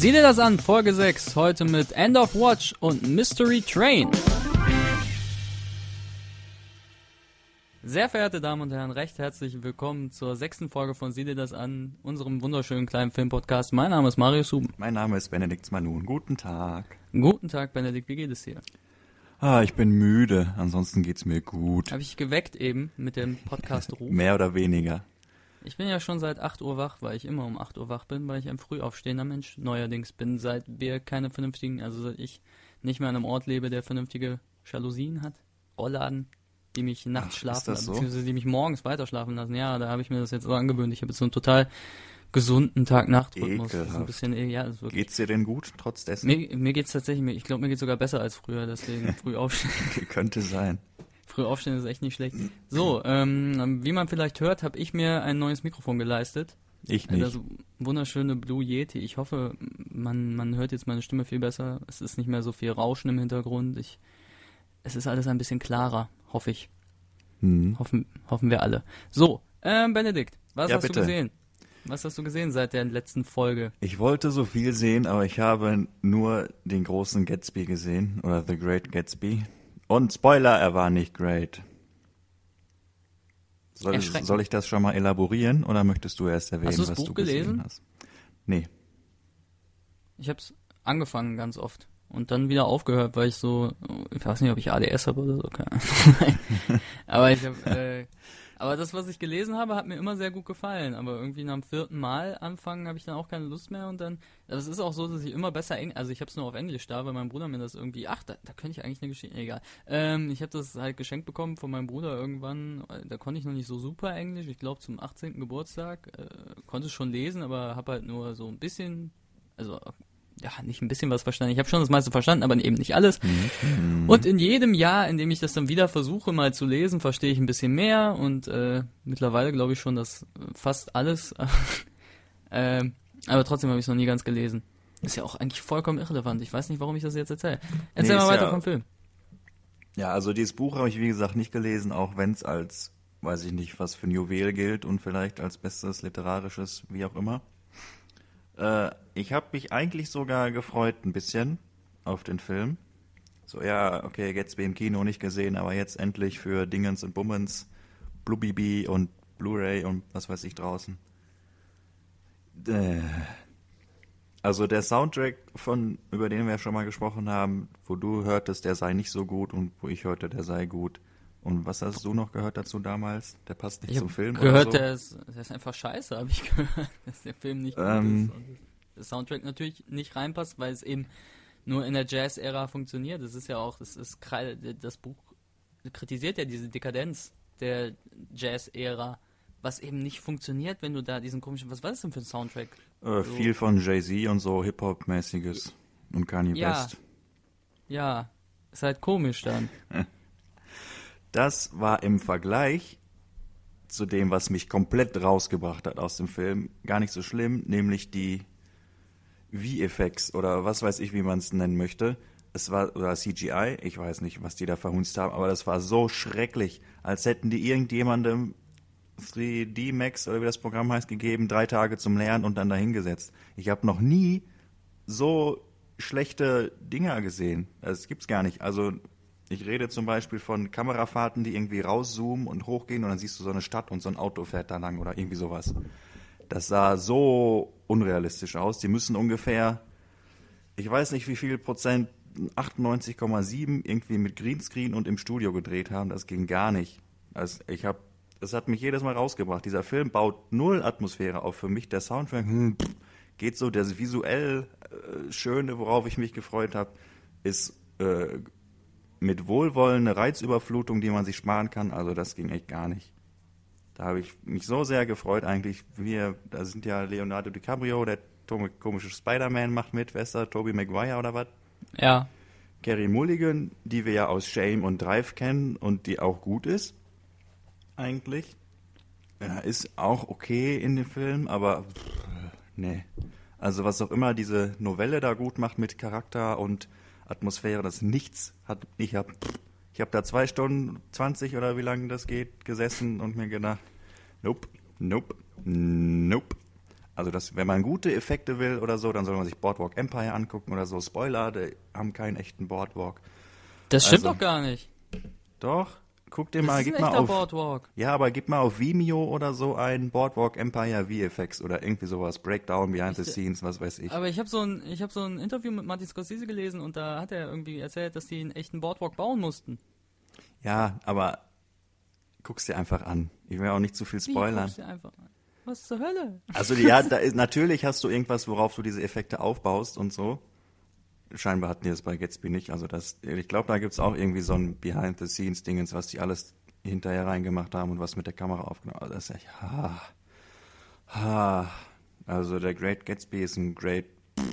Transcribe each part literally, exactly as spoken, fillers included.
Sieh dir das an, Folge sechs, heute mit End of Watch und Mystery Train. Sehr verehrte Damen und Herren, recht herzlich willkommen zur sechsten Folge von Sieh dir das an, unserem wunderschönen kleinen Filmpodcast. Mein Name ist Marius Huben. Mein Name ist Benedikt Smanun. Guten Tag. Guten Tag, Benedikt, wie geht es dir? Ah, ich bin müde, ansonsten geht's mir gut. Habe ich geweckt eben mit dem Podcast-Ruf? Mehr oder weniger. Ich bin ja schon seit acht Uhr wach, weil ich immer um acht Uhr wach bin, weil ich ein frühaufstehender Mensch neuerdings bin, seit wir keine vernünftigen, also seit ich nicht mehr an einem Ort lebe, der vernünftige Jalousien hat, Rollladen, die mich nachts Ach, schlafen lassen, so? beziehungsweise die mich morgens weiter schlafen lassen. Ja, da habe ich mir das jetzt so angewöhnt. Ich habe jetzt so einen total gesunden Tag-Nacht-Rhythmus. Das ist ein bisschen, ja, das ist wirklich. Geht's dir denn gut, trotz dessen? Mir, mir geht's tatsächlich, ich glaube, mir geht's sogar besser als früher, deswegen früh aufstehen. Könnte sein. Früh aufstehen ist echt nicht schlecht. So, ähm, wie man vielleicht hört, habe ich mir ein neues Mikrofon geleistet. Ich nicht. Das wunderschöne Blue Yeti. Ich hoffe, man, man hört jetzt meine Stimme viel besser. Es ist nicht mehr so viel Rauschen im Hintergrund. Ich, es ist alles ein bisschen klarer, hoffe ich. Hm. Hoffen, hoffen wir alle. So, ähm, Benedikt, was Ja, hast bitte. du gesehen? Was hast du gesehen seit der letzten Folge? Ich wollte so viel sehen, aber ich habe nur den großen Gatsby gesehen, oder The Great Gatsby. Und Spoiler, er war nicht great. Soll, Erschreckend. soll ich das schon mal elaborieren, oder möchtest du erst erwähnen, Hast du das was Buch du gelesen? gesehen hast? Nee. Ich habe es angefangen ganz oft und dann wieder aufgehört, weil ich so, ich weiß nicht, ob ich A D S habe oder so, keine Ahnung. aber ich habe, äh, aber das, was ich gelesen habe, hat mir immer sehr gut gefallen. Aber irgendwie nach dem vierten Mal anfangen habe ich dann auch keine Lust mehr und dann, also es ist auch so, dass ich immer besser, Eng also ich habe es nur auf Englisch da, weil mein Bruder mir das irgendwie, ach, da, da könnte ich eigentlich eine Geschichte, egal. Ähm, ich habe das halt geschenkt bekommen von meinem Bruder irgendwann, da konnte ich noch nicht so super Englisch, ich glaube zum achtzehnten Geburtstag, äh, konnte es schon lesen, aber habe halt nur so ein bisschen, also ja, nicht ein bisschen was verstanden. Ich habe schon das meiste verstanden, aber eben nicht alles. Mhm. Und in jedem Jahr, in dem ich das dann wieder versuche mal zu lesen, verstehe ich ein bisschen mehr und äh, mittlerweile glaube ich schon, dass fast alles, äh, aber trotzdem habe ich es noch nie ganz gelesen. Ist ja auch eigentlich vollkommen irrelevant. Ich weiß nicht, warum ich das jetzt erzähle. Erzähl Nee, mal ist weiter ja- vom Film. Ja, also dieses Buch habe ich wie gesagt nicht gelesen, auch wenn es als, weiß ich nicht, was für ein Juwel gilt und vielleicht als bestes literarisches, wie auch immer. Äh, ich habe mich eigentlich sogar gefreut ein bisschen auf den Film. So, ja, okay, Gatsby im Kino nicht gesehen, aber jetzt endlich für Dingens und Bummens, Blue B B und Blu-ray und was weiß ich draußen. Äh, Also der Soundtrack, von über den wir schon mal gesprochen haben, wo du hörtest, der sei nicht so gut und wo ich hörte, der sei gut. Und was hast du noch gehört dazu damals? Der passt nicht Ich zum habe Film gehört, oder so? der, ist, der ist einfach scheiße, habe ich gehört, dass der Film nicht gut Ähm. ist. Und der Soundtrack natürlich nicht reinpasst, weil es eben nur in der Jazz-Ära funktioniert. Das ist ja auch, das ist das Buch kritisiert ja diese Dekadenz der Jazz-Ära, was eben nicht funktioniert, wenn du da diesen komischen, was war das denn für ein Soundtrack? Äh, so- viel von Jay-Z und so Hip-Hop-mäßiges und Kanye Ja. West. Ja, ist halt komisch dann. Das war im Vergleich zu dem, was mich komplett rausgebracht hat aus dem Film, gar nicht so schlimm, nämlich die V F X oder was weiß ich, wie man es nennen möchte. Es war, oder C G I, ich weiß nicht, was die da verhunzt haben, aber das war so schrecklich, als hätten die irgendjemandem drei D Max oder wie das Programm heißt gegeben, drei Tage zum Lernen und dann dahingesetzt. Ich habe noch nie so schlechte Dinger gesehen. Das gibt's gar nicht. Also ich rede zum Beispiel von Kamerafahrten, die irgendwie rauszoomen und hochgehen und dann siehst du so eine Stadt und so ein Auto fährt da lang oder irgendwie sowas. Das sah so unrealistisch aus. Die müssen ungefähr, ich weiß nicht wie viel Prozent, achtundneunzig Komma sieben irgendwie mit Greenscreen und im Studio gedreht haben. Das ging gar nicht. Also ich habe, das hat mich jedes Mal rausgebracht. Dieser Film baut null Atmosphäre auf für mich. Der Soundtrack hm, pff, geht so, das visuell äh, Schöne, worauf ich mich gefreut habe, ist äh, mit Wohlwollen eine Reizüberflutung, die man sich sparen kann. Also das ging echt gar nicht. Da habe ich mich so sehr gefreut eigentlich. Wir, da sind ja Leonardo DiCaprio, der komische Spider-Man macht mit, wer ist da? Tobey Maguire oder was? Ja. Carey Mulligan, die wir ja aus Shame und Drive kennen und die auch gut ist, eigentlich. Ja, ist auch okay in dem Film, aber pff, nee. Also was auch immer diese Novelle da gut macht mit Charakter und Atmosphäre, das nichts hat. Ich habe ich hab da zwei Stunden zwanzig oder wie lange das geht, gesessen und mir gedacht, nope, nope, nope. Also das, wenn man gute Effekte will oder so, dann soll man sich Boardwalk Empire angucken oder so. Spoiler, die haben keinen echten Boardwalk. Das stimmt Also, doch gar nicht. Doch, guck dir Das mal, ist gib ein mal echter auf. Boardwalk. Ja, aber gib mal auf Vimeo oder so ein Boardwalk Empire V F X oder irgendwie sowas. Breakdown, Behind Ich- the Scenes, was weiß ich. Aber ich habe so ein, ich habe so ein Interview mit Martin Scorsese gelesen und da hat er irgendwie erzählt, dass die einen echten Boardwalk bauen mussten. Ja, aber guck's dir einfach an. Ich will auch nicht zu viel Wie, spoilern. guck's dir einfach an. Was zur Hölle? Also ja, da ist, natürlich hast du irgendwas, worauf du diese Effekte aufbaust und so. Scheinbar hatten die das bei Gatsby nicht. Also das, ich glaube, da gibt's auch irgendwie so ein Behind-the-Scenes-Dingens, was die alles hinterher reingemacht haben und was mit der Kamera aufgenommen. Also das ist echt, ha, ha. Also der Great Gatsby ist ein Great,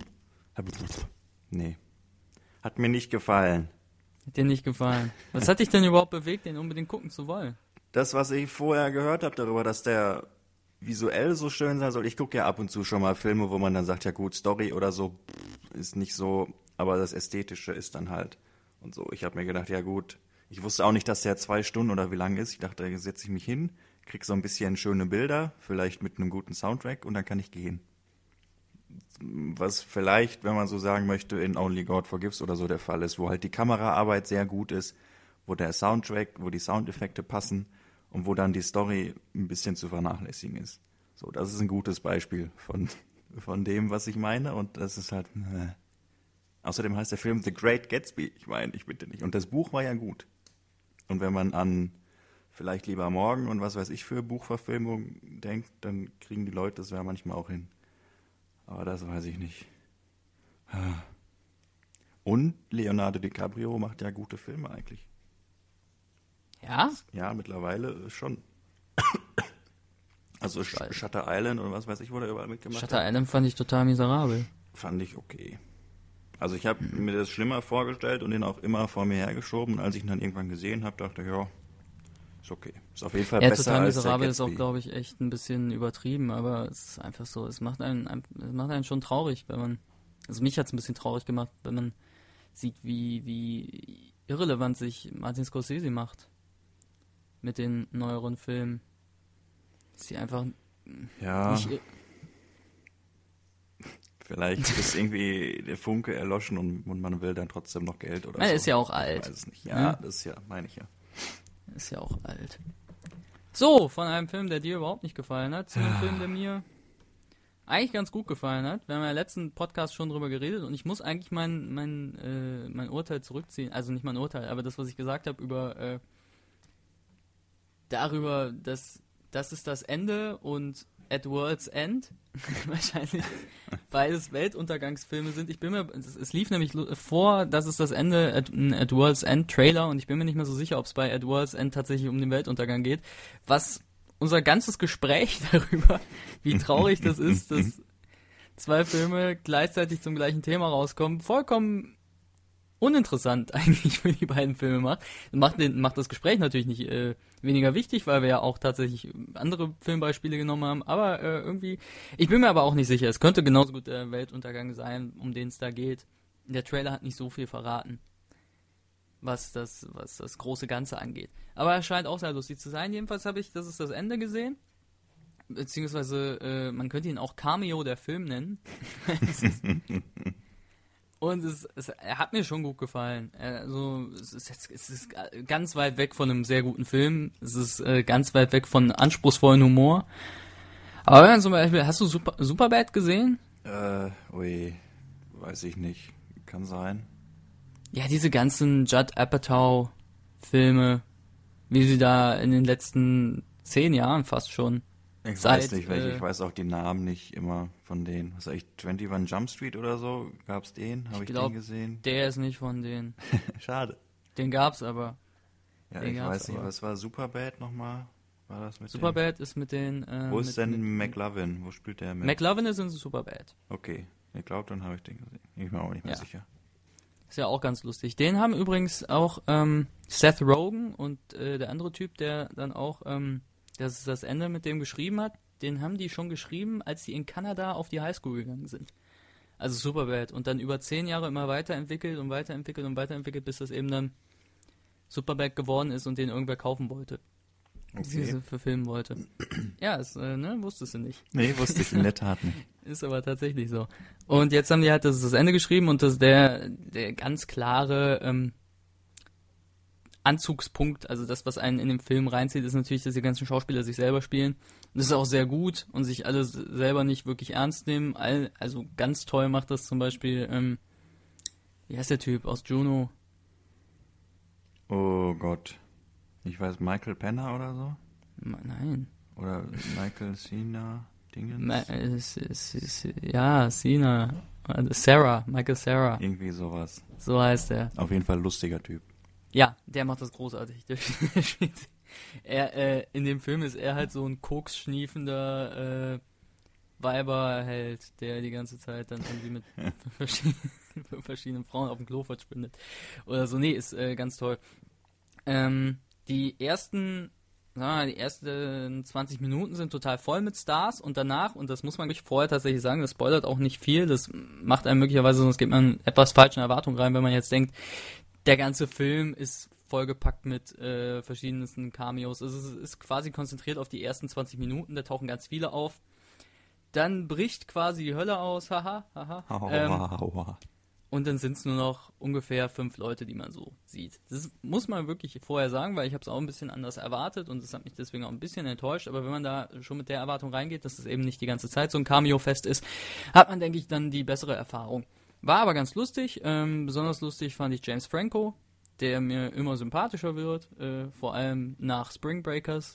nee, hat mir nicht gefallen. Hat dir nicht gefallen. Was hat dich denn überhaupt bewegt, den unbedingt gucken zu wollen? Das, was ich vorher gehört habe darüber, dass der visuell so schön sein soll. Ich gucke ja ab und zu schon mal Filme, wo man dann sagt, ja gut, Story oder so ist nicht so, aber das Ästhetische ist dann halt und so. Ich habe mir gedacht, ja gut, ich wusste auch nicht, dass der zwei Stunden oder wie lang ist. Ich dachte, da setze ich mich hin, krieg so ein bisschen schöne Bilder, vielleicht mit einem guten Soundtrack und dann kann ich gehen. Was vielleicht, wenn man so sagen möchte, in Only God Forgives oder so der Fall ist, wo halt die Kameraarbeit sehr gut ist, wo der Soundtrack, wo die Soundeffekte passen und wo dann die Story ein bisschen zu vernachlässigen ist. So, das ist ein gutes Beispiel von, von dem, was ich meine und das ist halt, äh. Außerdem heißt der Film The Great Gatsby. Ich meine, ich bitte nicht. Und das Buch war ja gut. Und wenn man an Vielleicht lieber morgen und was weiß ich für Buchverfilmung denkt, dann kriegen die Leute das ja manchmal auch hin. Aber das weiß ich nicht. Und Leonardo DiCaprio macht ja gute Filme eigentlich. Ja? Ja, mittlerweile schon. Also Sh- Shutter Island und was weiß ich, wo der überall mitgemacht Shutter hat. Island fand ich total miserabel. Fand ich okay. Also ich habe mir das schlimmer vorgestellt und den auch immer vor mir hergeschoben. Und als ich ihn dann irgendwann gesehen habe, dachte ich, ja, ist okay. Ist auf jeden Fall Ja, besser total als der miserabel ist Gatsby. auch, glaube ich, echt ein bisschen übertrieben, aber es ist einfach so, es macht einen, es macht einen schon traurig, wenn man, also mich hat es ein bisschen traurig gemacht, wenn man sieht, wie, wie irrelevant sich Martin Scorsese macht mit den neueren Filmen. Dass sie einfach Ja, nicht, vielleicht ist irgendwie der Funke erloschen und, und man will dann trotzdem noch Geld oder Man so. ist ja auch Ich alt. weiß es nicht. Ja, Hm? das ist ja, meine ich ja. Ist ja auch alt. So, von einem Film, der dir überhaupt nicht gefallen hat, zu einem Film, der mir eigentlich ganz gut gefallen hat. Wir haben ja im letzten Podcast schon drüber geredet und ich muss eigentlich mein, mein, äh, mein Urteil zurückziehen. Also nicht mein Urteil, aber das, was ich gesagt habe über äh, darüber, dass das ist das Ende und At World's End wahrscheinlich beides Weltuntergangsfilme sind. Ich bin mir, es, es lief nämlich lo- vor, dass es das Ende at, ein At World's End Trailer und ich bin mir nicht mehr so sicher, ob es bei At World's End tatsächlich um den Weltuntergang geht. Was unser ganzes Gespräch darüber, wie traurig das ist, dass zwei Filme gleichzeitig zum gleichen Thema rauskommen, vollkommen uninteressant eigentlich für die beiden Filme macht. Macht, den, macht das Gespräch natürlich nicht äh, weniger wichtig, weil wir ja auch tatsächlich andere Filmbeispiele genommen haben, aber äh, irgendwie, ich bin mir aber auch nicht sicher, es könnte genauso gut der Weltuntergang sein, um den es da geht. Der Trailer hat nicht so viel verraten, was das, was das große Ganze angeht. Aber er scheint auch sehr lustig zu sein. Jedenfalls habe ich, das ist das Ende gesehen. Beziehungsweise, äh, man könnte ihn auch Cameo der Film nennen. Es ist- Und es, es er hat mir schon gut gefallen. Also es ist jetzt es ist ganz weit weg von einem sehr guten Film. Es ist äh, ganz weit weg von anspruchsvollen Humor. Aber wenn man zum Beispiel, hast du Super, Superbad gesehen? Äh, ui, weiß ich nicht. Kann sein. Ja, diese ganzen Judd Apatow Filme, wie sie da in den letzten zehn Jahren fast schon. Ich Seit, weiß nicht welche, äh, ich weiß auch die Namen nicht immer von denen. Was sag ich, einundzwanzig Jump Street oder so? Gab's den? Habe ich, glaub, den gesehen? Der ist nicht von denen. Schade. Den gab's aber. Ja, Den ich gab's weiß nicht, aber. was war Superbad nochmal? War das mit Superbad ist mit den. Äh, dem? Wo ist mit, denn mit, McLovin? Wo spielt der mit? McLovin ist in Superbad. Okay, ich glaube, dann habe ich den gesehen. Ich bin mir auch nicht mehr Ja. sicher. Ist ja auch ganz lustig. Den haben übrigens auch ähm, Seth Rogen und äh, der andere Typ, der dann auch ähm, das, das Ende mit dem geschrieben hat, den haben die schon geschrieben, als die in Kanada auf die Highschool gegangen sind. Also Superbad. Und dann über zehn Jahre immer weiterentwickelt und weiterentwickelt und weiterentwickelt, bis das eben dann Superbad geworden ist und den irgendwer kaufen wollte. die sie verfilmen wollte. Ja, das, äh, ne, wusstest du nicht. Nee, wusste ich in der Tat nicht. Ist aber tatsächlich so. Und jetzt haben die halt das, das Ende geschrieben und das der, der ganz klare ähm, Anzugspunkt, also das, was einen in den Film reinzieht, ist natürlich, dass die ganzen Schauspieler sich selber spielen. Das ist auch sehr gut und sich alle selber nicht wirklich ernst nehmen. All, also ganz toll macht das zum Beispiel, ähm, wie heißt der Typ aus Juno? Oh Gott. Ich weiß, Michael Penner oder so? Nein. Oder Michael Cena Dingens? Ma- es, es, es, ja, Cena. Also Sarah, Michael Sarah. Irgendwie sowas. So heißt er. Auf jeden Fall lustiger Typ. Ja, der macht das großartig. Der spielt, er, äh, in dem Film ist er halt so ein koksschniefender äh, Weiberheld, der die ganze Zeit dann irgendwie mit verschiedenen, verschiedenen Frauen auf dem Klo verschwindet. Oder so. Nee, ist äh, ganz toll. Ähm, die ersten, sagen wir mal, die ersten zwanzig Minuten sind total voll mit Stars und danach, und das muss man wirklich vorher tatsächlich sagen, das spoilert auch nicht viel, das macht einem möglicherweise, sonst geht man etwas falschen Erwartungen rein, wenn man jetzt denkt, der ganze Film ist vollgepackt mit äh, verschiedensten Cameos. Also es ist quasi konzentriert auf die ersten zwanzig Minuten, da tauchen ganz viele auf. Dann bricht quasi die Hölle aus, haha, haha. Ähm, und dann sind es nur noch ungefähr fünf Leute, die man so sieht. Das muss man wirklich vorher sagen, weil ich habe es auch ein bisschen anders erwartet und es hat mich deswegen auch ein bisschen enttäuscht. Aber wenn man da schon mit der Erwartung reingeht, dass es eben nicht die ganze Zeit so ein Cameo-Fest ist, hat man, denke ich, dann die bessere Erfahrung. War aber ganz lustig. Ähm, besonders lustig fand ich James Franco, der mir immer sympathischer wird, äh, vor allem nach Spring Breakers.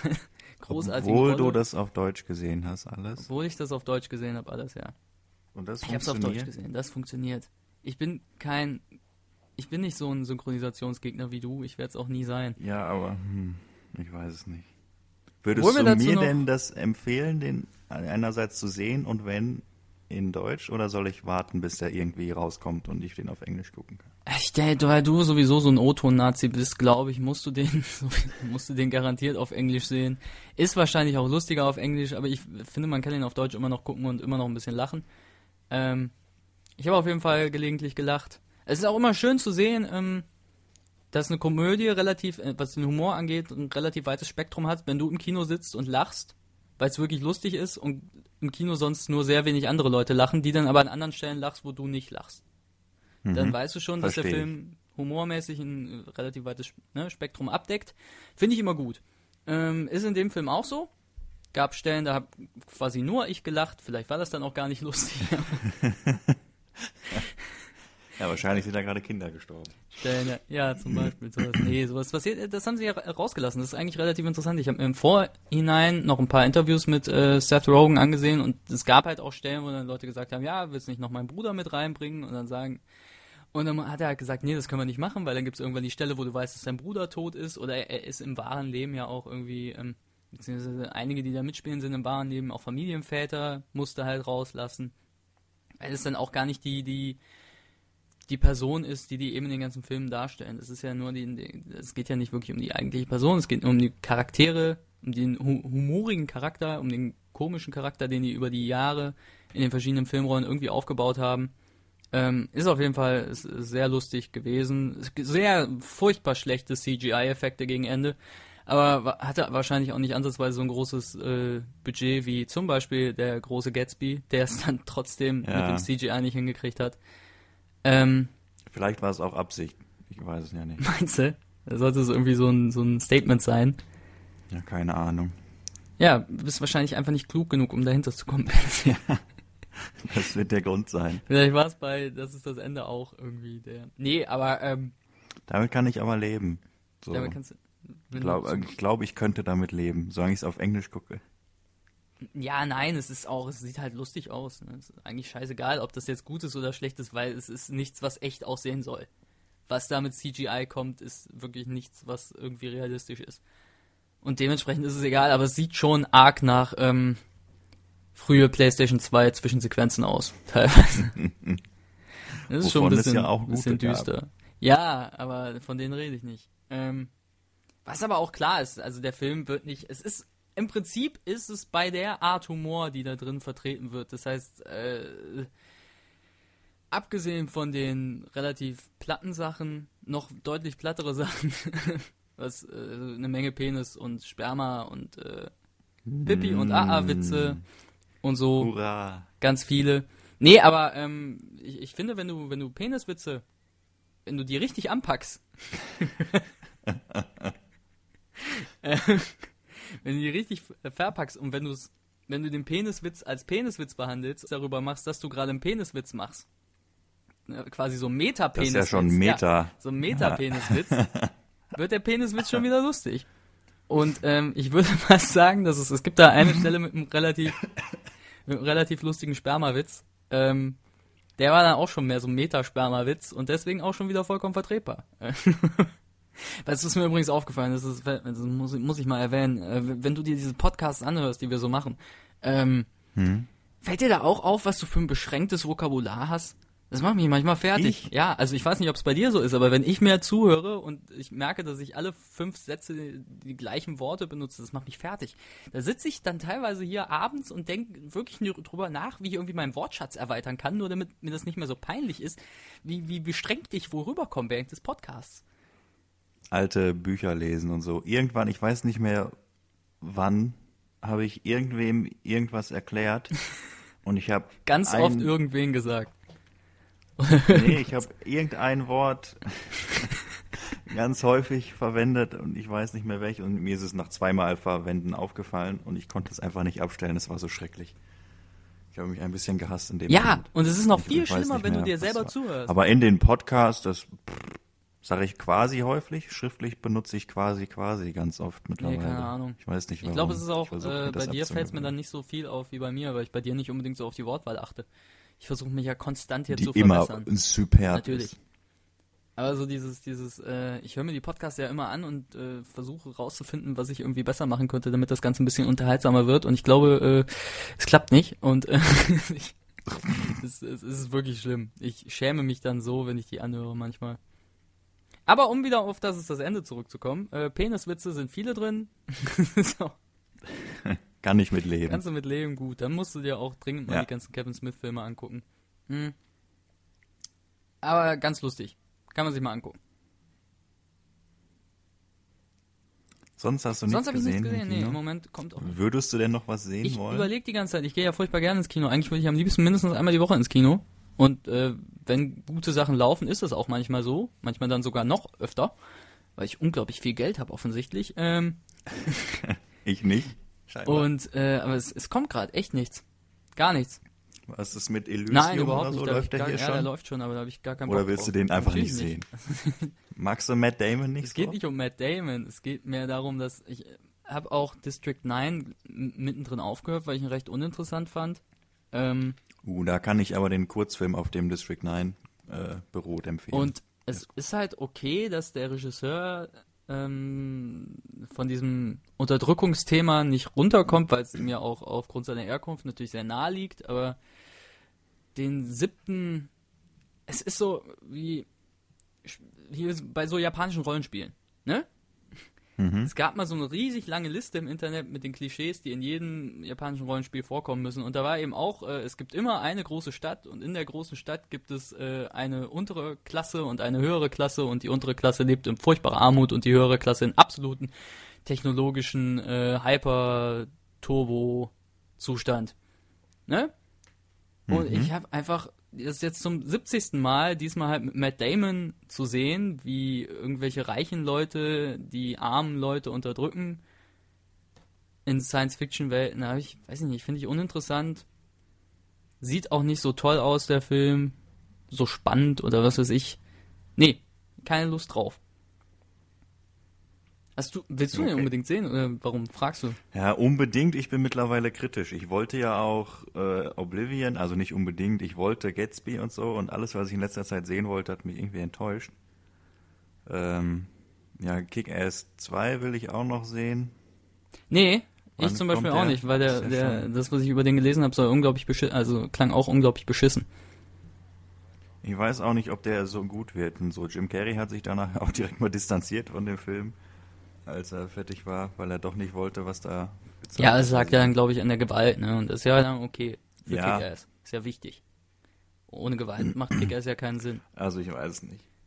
Großartige Obwohl Rolle. du das auf Deutsch gesehen hast, alles. Obwohl ich das auf Deutsch gesehen habe, alles, ja. Und das Ich habe es auf Deutsch gesehen, das funktioniert. Ich bin kein, ich bin nicht so ein Synchronisationsgegner wie du, ich werde es auch nie sein. Ja, aber hm, ich weiß es nicht. Würdest Wollen wir du dazu mir noch- denn das empfehlen, den einerseits zu sehen und wenn in Deutsch, oder soll ich warten, bis der irgendwie rauskommt und ich den auf Englisch gucken kann? Ich denke, weil du sowieso so ein O-Ton-Nazi bist, glaube ich, musst du den, musst du den garantiert auf Englisch sehen. Ist wahrscheinlich auch lustiger auf Englisch, aber ich finde, man kann ihn auf Deutsch immer noch gucken und immer noch ein bisschen lachen. Ähm, ich habe auf jeden Fall gelegentlich gelacht. Es ist auch immer schön zu sehen, ähm, dass eine Komödie relativ, äh, was den Humor angeht, ein relativ weites Spektrum hat, wenn du im Kino sitzt und lachst, weil es wirklich lustig ist und im Kino sonst nur sehr wenig andere Leute lachen, die dann aber an anderen Stellen lachst, wo du nicht lachst. Dann Mhm. weißt du schon, dass der Versteh ich. Film humormäßig ein äh, relativ weites ne, Spektrum abdeckt. Finde ich immer gut. Ähm, ist in dem Film auch so. Gab Stellen, da habe quasi nur ich gelacht. Vielleicht war das dann auch gar nicht lustig. Ja, wahrscheinlich sind da gerade Kinder gestorben. Stellen, ja, ja, zum Beispiel. Sowas. Nee, sowas passiert. Das haben sie ja ra- rausgelassen. Das ist eigentlich relativ interessant. Ich habe mir im Vorhinein noch ein paar Interviews mit äh, Seth Rogen angesehen und es gab halt auch Stellen, wo dann Leute gesagt haben, ja, willst du nicht noch meinen Bruder mit reinbringen? Und dann sagen, und dann hat er halt gesagt, nee, das können wir nicht machen, weil dann gibt es irgendwann die Stelle, wo du weißt, dass dein Bruder tot ist oder er, er ist im wahren Leben ja auch irgendwie, ähm, beziehungsweise einige, die da mitspielen, sind im wahren Leben auch Familienväter, musste halt rauslassen. Weil es dann auch gar nicht die, die, die Person ist, die die eben in den ganzen Filmen darstellen. Es ist ja nur die, die, es geht ja nicht wirklich um die eigentliche Person, es geht nur um die Charaktere, um den hu- humorigen Charakter, um den komischen Charakter, den die über die Jahre in den verschiedenen Filmrollen irgendwie aufgebaut haben. Ähm, ist auf jeden Fall ist, ist sehr lustig gewesen. Es gibt sehr furchtbar schlechte C G I-Effekte gegen Ende, aber wa- hatte wahrscheinlich auch nicht ansatzweise so ein großes äh, Budget wie zum Beispiel der große Gatsby, der es dann trotzdem Ja. mit dem C G I nicht hingekriegt hat. Ähm, Vielleicht war es auch Absicht. Ich weiß es ja nicht. meinst du? Da sollte es irgendwie so ein, so ein Statement sein. Ja, keine Ahnung. Ja, du bist wahrscheinlich einfach nicht klug genug, um dahinter zu kommen. Das wird der Grund sein. Vielleicht war es bei, das ist das Ende auch irgendwie der. Nee, aber ähm, Damit kann ich aber leben. So. damit kannst du. Ich glaube, ich, glaub, ich könnte damit leben, solange ich es auf Englisch gucke. Ja, nein, es ist auch, es sieht halt lustig aus. Ne? Es ist eigentlich scheißegal, ob das jetzt gut ist oder schlecht ist, weil es ist nichts, was echt aussehen soll. Was da mit C G I kommt, ist wirklich nichts, was irgendwie realistisch ist. Und dementsprechend ist es egal, aber es sieht schon arg nach ähm, frühe PlayStation zwei Zwischensequenzen aus, teilweise. Das ist schon ein Wovon es bisschen, ja auch gute bisschen gab. düster. Ja, aber von denen rede ich nicht. Ähm, was aber auch klar ist, also der Film wird nicht, es ist, im Prinzip ist es bei der Art Humor, die da drin vertreten wird. Das heißt, äh, abgesehen von den relativ platten Sachen, noch deutlich plattere Sachen, was äh, eine Menge Penis und Sperma und äh, Pipi und A A-Witze und so. Hurra. Ganz viele. Nee, aber ähm, ich, ich finde, wenn du, wenn du Peniswitze, wenn du die richtig anpackst, äh, wenn du die richtig verpackst und wenn du es, wenn du den Peniswitz als Peniswitz behandelst, darüber machst, dass du gerade einen Peniswitz machst, äh, quasi so ein Meta-Peniswitz. Das ist ja schon Meta. Ja, so ein Meta-Peniswitz, wird der Peniswitz schon wieder lustig. Und ähm, ich würde fast sagen, dass es, es gibt da eine Stelle mit einem relativ, mit einem relativ lustigen Spermawitz. Ähm, der war dann auch schon mehr so ein Meta-Spermawitz und deswegen auch schon wieder vollkommen vertretbar. Das ist mir übrigens aufgefallen, das, ist, das muss, muss ich mal erwähnen, äh, wenn du dir diese Podcasts anhörst, die wir so machen, ähm, hm. fällt dir da auch auf, was du für ein beschränktes Vokabular hast? Das macht mich manchmal fertig. Ich? Ja, also ich weiß nicht, ob es bei dir so ist, aber wenn ich mir zuhöre und ich merke, dass ich alle fünf Sätze die, die gleichen Worte benutze, das macht mich fertig. Da sitze ich dann teilweise hier abends und denke wirklich nur drüber nach, wie ich irgendwie meinen Wortschatz erweitern kann, nur damit mir das nicht mehr so peinlich ist, wie, wie beschränkt ich wohl rüberkomme während des Podcasts. Alte Bücher lesen und so. Irgendwann, ich weiß nicht mehr wann, habe ich irgendwem irgendwas erklärt und ich habe ganz oft irgendwen gesagt. Nee, ich habe irgendein Wort ganz häufig verwendet und ich weiß nicht mehr welches und mir ist es nach zweimal Verwenden aufgefallen und ich konnte es einfach nicht abstellen, es war so schrecklich. Ich habe mich ein bisschen gehasst in dem Ja, Moment. und es ist noch ich, viel ich schlimmer, wenn mehr, du dir selber zuhörst. Aber in den Podcasts, das sage ich quasi häufig, schriftlich benutze ich quasi quasi ganz oft mittlerweile. Nee, keine Ahnung. Ich weiß nicht warum. Ich glaube, es ist auch, versuch, äh, bei dir fällt es mir dann nicht so viel auf wie bei mir, weil ich bei dir nicht unbedingt so auf die Wortwahl achte. Ich versuche mich ja konstant hier die zu immer verbessern. superb Natürlich. ist. Aber so dieses, dieses, äh, ich höre mir die Podcasts ja immer an und äh, versuche rauszufinden, was ich irgendwie besser machen könnte, damit das Ganze ein bisschen unterhaltsamer wird. Und ich glaube, äh, es klappt nicht. Und äh, ich, es, es ist wirklich schlimm. Ich schäme mich dann so, wenn ich die anhöre manchmal. Aber um wieder auf das ist das Ende zurückzukommen, äh, Peniswitze sind viele drin. So. Kann ich mit leben. Kannst du mit leben, gut. Dann musst du dir auch dringend mal ja. die ganzen Kevin Smith-Filme angucken. Hm. Aber ganz lustig. Kann man sich mal angucken. Sonst hast du Sonst nichts hab ich gesehen? nichts gesehen. Im Nee, Kino? im Moment kommt auch nicht. Würdest du denn noch was sehen Ich wollen? überlege die ganze Zeit. Ich gehe ja furchtbar gerne ins Kino. Eigentlich würde ich am liebsten mindestens einmal die Woche ins Kino. Und äh, wenn gute Sachen laufen, ist das auch manchmal so. Manchmal dann sogar noch öfter. Weil ich unglaublich viel Geld habe offensichtlich. Ähm, ich nicht. Scheinbar. Und, äh, aber es, es kommt gerade echt nichts. Gar nichts. Was ist mit Elysium Nein, überhaupt oder so? nicht. Da hab Läuft ich der gar, hier ja, schon? der läuft schon, aber da habe ich gar keinen Bock Oder willst drauf. du den einfach Natürlich nicht sehen? Magst du Matt Damon nicht Es geht so? nicht um Matt Damon. Es geht mehr darum, dass ich habe auch District neun m- mittendrin aufgehört, weil ich ihn recht uninteressant fand. Ähm, Uh, da kann ich aber den Kurzfilm auf dem District neun äh, beruht empfehlen. und es ist halt okay, dass der Regisseur ähm, von diesem Unterdrückungsthema nicht runterkommt, weil es ihm ja auch aufgrund seiner Herkunft natürlich sehr nahe liegt, aber den siebten, es ist so wie, wie bei so japanischen Rollenspielen, ne? Mhm. Es gab mal so eine riesig lange Liste im Internet mit den Klischees, die in jedem japanischen Rollenspiel vorkommen müssen. Und da war eben auch, äh, es gibt immer eine große Stadt und in der großen Stadt gibt es äh, eine untere Klasse und eine höhere Klasse und die untere Klasse lebt in furchtbarer Armut und die höhere Klasse in absoluten technologischen äh, Hyper-Turbo-Zustand. Ne? Und Mhm. ich habe einfach das ist jetzt zum siebzigsten Mal, diesmal halt mit Matt Damon zu sehen, wie irgendwelche reichen Leute die armen Leute unterdrücken in Science-Fiction-Welten. Da hab ich, weiß ich nicht, finde ich uninteressant. Sieht auch nicht so toll aus, der Film. So spannend oder was weiß ich. Nee, keine Lust drauf. Hast du, willst du Okay. den unbedingt sehen oder warum fragst du? Ja, unbedingt. Ich bin mittlerweile kritisch. Ich wollte ja auch äh, Oblivion, also nicht unbedingt. Ich wollte Gatsby und so und alles, was ich in letzter Zeit sehen wollte, hat mich irgendwie enttäuscht. Ähm, ja, Kick-Ass zwei will ich auch noch sehen. Nee, Wann ich zum Beispiel kommt auch der? nicht, weil der, Ist ja der, schon- das, was ich über den gelesen habe, soll unglaublich beschissen, also klang auch unglaublich beschissen. Ich weiß auch nicht, ob der so gut wird. Und so Jim Carrey hat sich danach auch direkt mal distanziert von dem Film, als er fertig war, weil er doch nicht wollte, was da gezeigt Ja, es wird. lag ja dann, glaube ich, an der Gewalt, ne? Und das ist ja dann okay für Ja. Kick-Ass. Ist ja wichtig. Ohne Gewalt macht Kick-Ass ja keinen Sinn. Also ich weiß es nicht.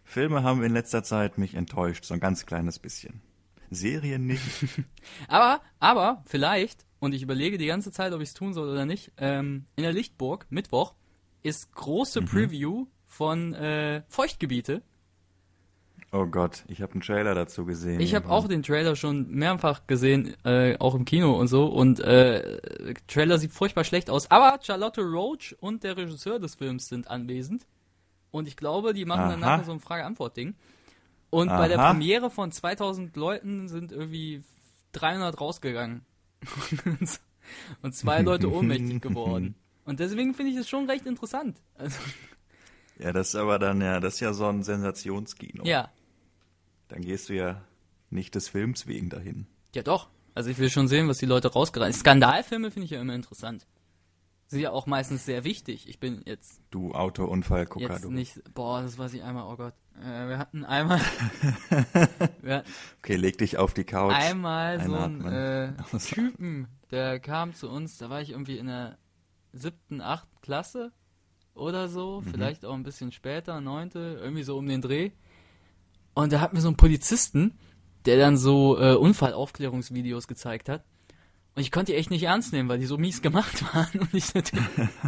Filme haben in letzter Zeit mich enttäuscht, so ein ganz kleines bisschen. Serien nicht. Aber, aber, vielleicht, und ich überlege die ganze Zeit, ob ich es tun soll oder nicht, ähm, in der Lichtburg, Mittwoch, ist große Mhm. Preview von äh, Feuchtgebiete. Oh Gott, ich habe einen Trailer dazu gesehen. Ich habe irgendwann. auch den Trailer schon mehrfach gesehen, äh, auch im Kino und so, und äh, Trailer sieht furchtbar schlecht aus. Aber Charlotte Roach und der Regisseur des Films sind anwesend. Und ich glaube, die machen dann Aha. nachher so ein Frage-Antwort-Ding. Und bei der Aha. Premiere von zweitausend Leuten sind irgendwie dreihundert rausgegangen. Und zwei Leute ohnmächtig geworden. Und deswegen finde ich es schon recht interessant. Also, Ja, das ist aber dann ja, das ist ja so ein Sensationskino. ja, Dann gehst du ja nicht des Films wegen dahin. ja doch. Also ich will schon sehen, was die Leute rausgereicht. Skandalfilme finde ich ja immer interessant. Sind ja auch meistens sehr wichtig. Ich bin jetzt Du Autounfallgucker, jetzt du. nicht, boah, das weiß ich einmal, oh Gott. Äh, wir hatten einmal, wir hatten Okay, leg dich auf die Couch. einmal so einen Einatmen. äh, Typen, der kam zu uns, da war ich irgendwie in der siebten, achten Klasse oder so, Mhm. vielleicht auch ein bisschen später, neunte, irgendwie so um den Dreh. Und da hatten wir so einen Polizisten, der dann so äh, Unfallaufklärungsvideos gezeigt hat. Und ich konnte die echt nicht ernst nehmen, weil die so mies gemacht waren und ich natürlich.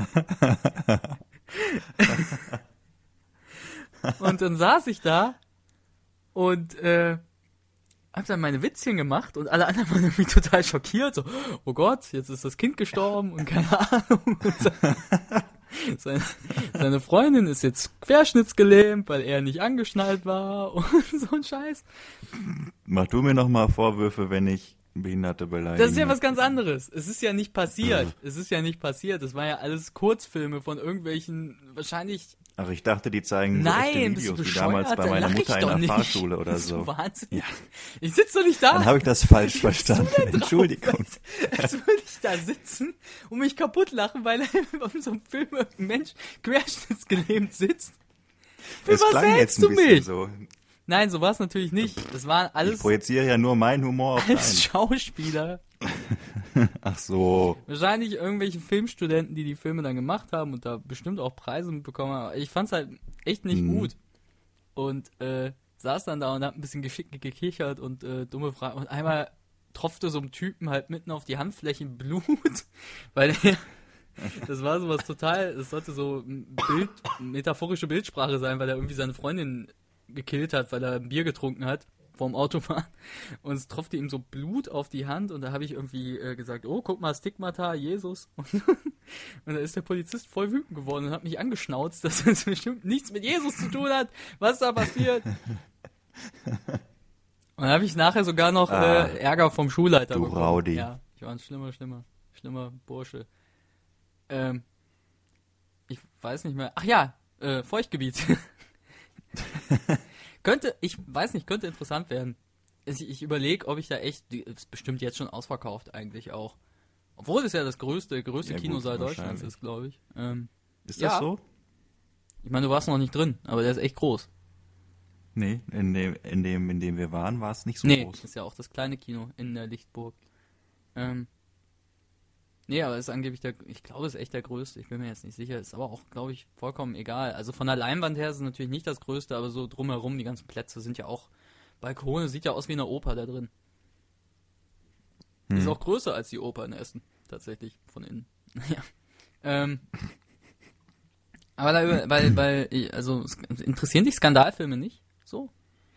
Und dann saß ich da und äh, hab dann meine Witzchen gemacht und alle anderen waren irgendwie total schockiert. So, oh Gott, jetzt ist das Kind gestorben und keine Ahnung. Und seine, seine Freundin ist jetzt querschnittsgelähmt, weil er nicht angeschnallt war und so ein Scheiß. Mach du mir noch mal Vorwürfe, wenn ich Behinderte beleidige. Das ist ja was ganz anderes. Es ist ja nicht passiert. Es ist ja nicht passiert. Das war ja alles Kurzfilme von irgendwelchen, wahrscheinlich. Ach, ich dachte, die zeigen so Nein, echte bist du Videos, wie bescheuert? damals bei Da meiner lach ich Mutter in doch der nicht. Fahrschule oder Bist so. du wahnsinnig? Ja. Ich sitze doch nicht da. Dann habe ich das falsch verstanden. Entschuldigung. Als würde ich da sitzen und mich kaputt lachen, weil in so einem Film ein Mensch querschnittsgelähmt sitzt. Für Es was klang hältst jetzt ein du bisschen mich? so. Nein, so war es natürlich nicht. Das waren Ich alles, projiziere ja nur meinen Humor auf alles deinen. Schauspieler. Ach so. Wahrscheinlich irgendwelche Filmstudenten, die die Filme dann gemacht haben und da bestimmt auch Preise mitbekommen haben. Ich fand's halt echt nicht Mhm. gut. Und äh, saß dann da und hab ein bisschen geschickt gekichert und äh, dumme Fragen. Und einmal tropfte so einem Typen halt mitten auf die Handflächen Blut, weil er, das war sowas total, das sollte so ein Bild, metaphorische Bildsprache sein, weil er irgendwie seine Freundin gekillt hat, weil er ein Bier getrunken hat vorm Autofahren und es tropfte ihm so Blut auf die Hand und da habe ich irgendwie äh, gesagt, oh, guck mal, Stigmata, Jesus. Und, und da ist der Polizist voll wütend geworden und hat mich angeschnauzt, dass es bestimmt nichts mit Jesus zu tun hat, was da passiert. Und dann habe ich nachher sogar noch Ah, äh, Ärger vom Schulleiter du bekommen. Rowdy. Ja, ich war ein schlimmer, schlimmer, schlimmer Bursche. Ähm, ich weiß nicht mehr. Ach ja, äh, Feuchtgebiet. Könnte, ich weiß nicht, könnte interessant werden. Ich, ich überlege, ob ich da echt, die ist bestimmt jetzt schon ausverkauft eigentlich auch. Obwohl es ja das größte, größte Ja, gut, Kinosaal Deutschlands wahrscheinlich. ist, glaube ich. Ähm, Ist Ja. das so? ich meine, du warst noch nicht drin, aber der ist echt groß. Nee, in dem, in dem, in dem wir waren, war es nicht so nee, groß. ist ja auch das kleine Kino in der Lichtburg. Ähm, nee, aber es ist angeblich der, ich glaube, es ist echt der größte. Ich bin mir jetzt nicht sicher. Ist aber auch, glaube ich, vollkommen egal. Also von der Leinwand her ist es natürlich nicht das größte, aber so drumherum, die ganzen Plätze sind ja auch, Balkone, sieht ja aus wie eine Oper da drin. Hm. Ist auch größer als die Oper in Essen, tatsächlich, von innen. Ja. Ähm, aber da, weil, weil, ich- also, es- interessieren dich Skandalfilme nicht? So?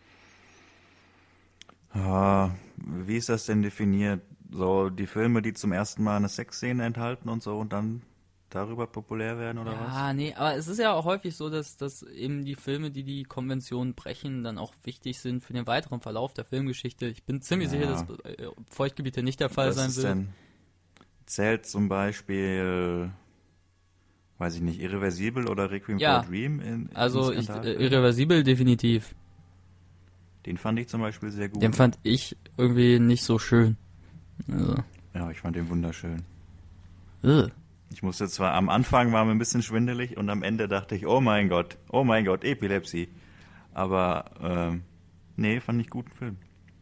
Ah, wie ist das denn definiert? So die Filme, die zum ersten Mal eine Sexszene enthalten und so und dann darüber populär werden oder was? Ja, nee, aber es ist ja auch häufig so, dass, dass eben die Filme, die die Konvention brechen, dann auch wichtig sind für den weiteren Verlauf der Filmgeschichte. Ich bin ziemlich Ja. sicher, dass äh, Feuchtgebiete nicht der Fall Was sein ist wird. denn? Zählt zum Beispiel, weiß ich nicht, Irreversibel oder Requiem Ja. for a Dream? In, Also in ich, äh, Skandalfilm? irreversibel definitiv. Den fand ich zum Beispiel sehr gut. Den fand ich irgendwie nicht so schön. Also, Ja, ich fand den wunderschön. ugh. Ich musste zwar, am Anfang war mir ein bisschen schwindelig und am Ende dachte ich, oh mein Gott, oh mein Gott, Epilepsie. Aber, ähm, nee, fand ich guten Film.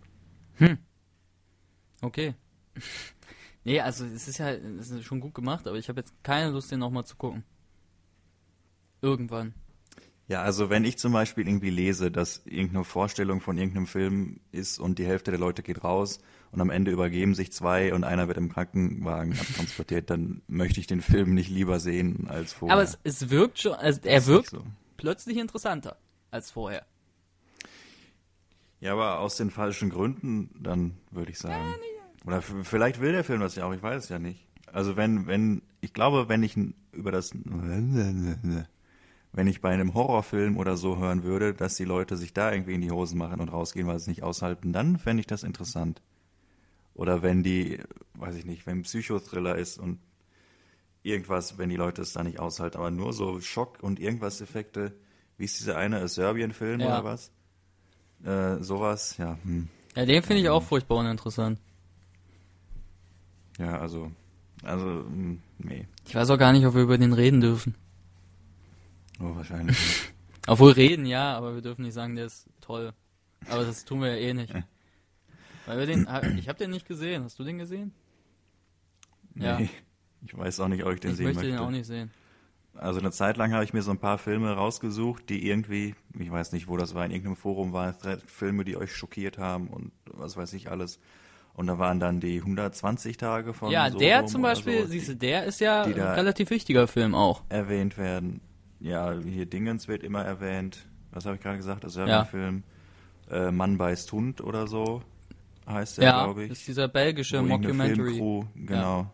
Okay. Nee, also es ist ja es ist schon gut gemacht, aber ich habe jetzt keine Lust, den nochmal zu gucken. Irgendwann. Ja, also wenn ich zum Beispiel irgendwie lese, dass irgendeine Vorstellung von irgendeinem Film ist und die Hälfte der Leute geht raus und am Ende übergeben sich zwei und einer wird im Krankenwagen abtransportiert, dann möchte ich den Film nicht lieber sehen als vorher. Aber es, es wirkt schon, also er Ist wirkt nicht so. plötzlich interessanter als vorher. Ja, aber aus den falschen Gründen, dann würde ich sagen. Oder f- vielleicht will der Film das ja auch, ich weiß es ja nicht. Also wenn, wenn, ich glaube, wenn ich n- über das, wenn ich bei einem Horrorfilm oder so hören würde, dass die Leute sich da irgendwie in die Hosen machen und rausgehen, weil sie es nicht aushalten, dann fände ich das interessant. Oder wenn die, weiß ich nicht, wenn ein Psychothriller ist und irgendwas, wenn die Leute es da nicht aushalten, aber nur so Schock- und irgendwas Effekte, wie ist dieser eine, A Serbien-Film Ja. oder was? Äh, sowas, ja, hm. Ja, den finde ich auch furchtbar uninteressant. Ja, also, also, hm, nee, Ich weiß auch gar nicht, ob wir über den reden dürfen. oh, wahrscheinlich nicht. Obwohl reden, ja, aber wir dürfen nicht sagen, der ist toll. Aber das tun wir ja eh nicht. Weil wir den, ich habe den nicht gesehen. Hast du den gesehen? Ja. Nee, ich weiß auch nicht, ob ich den Ich sehen möchte möchte. den auch nicht sehen. Also eine Zeit lang habe ich mir so ein paar Filme rausgesucht, die irgendwie, ich weiß nicht, wo das war, in irgendeinem Forum waren Filme, die euch schockiert haben und was weiß ich alles. Und da waren dann die hundertzwanzig Tage von Ja, Sodom der zum oder Beispiel, so, siehst du, die der ist ja die ein da- relativ wichtiger Film auch. erwähnt werden. Ja, hier Dingens wird immer erwähnt. Was habe ich gerade gesagt? Das ist Ja. ein Film. Äh, Mann beißt Hund oder so heißt der, Ja, glaube ich. das ist dieser belgische Wo irgendeine Mockumentary. Filmcrew, genau.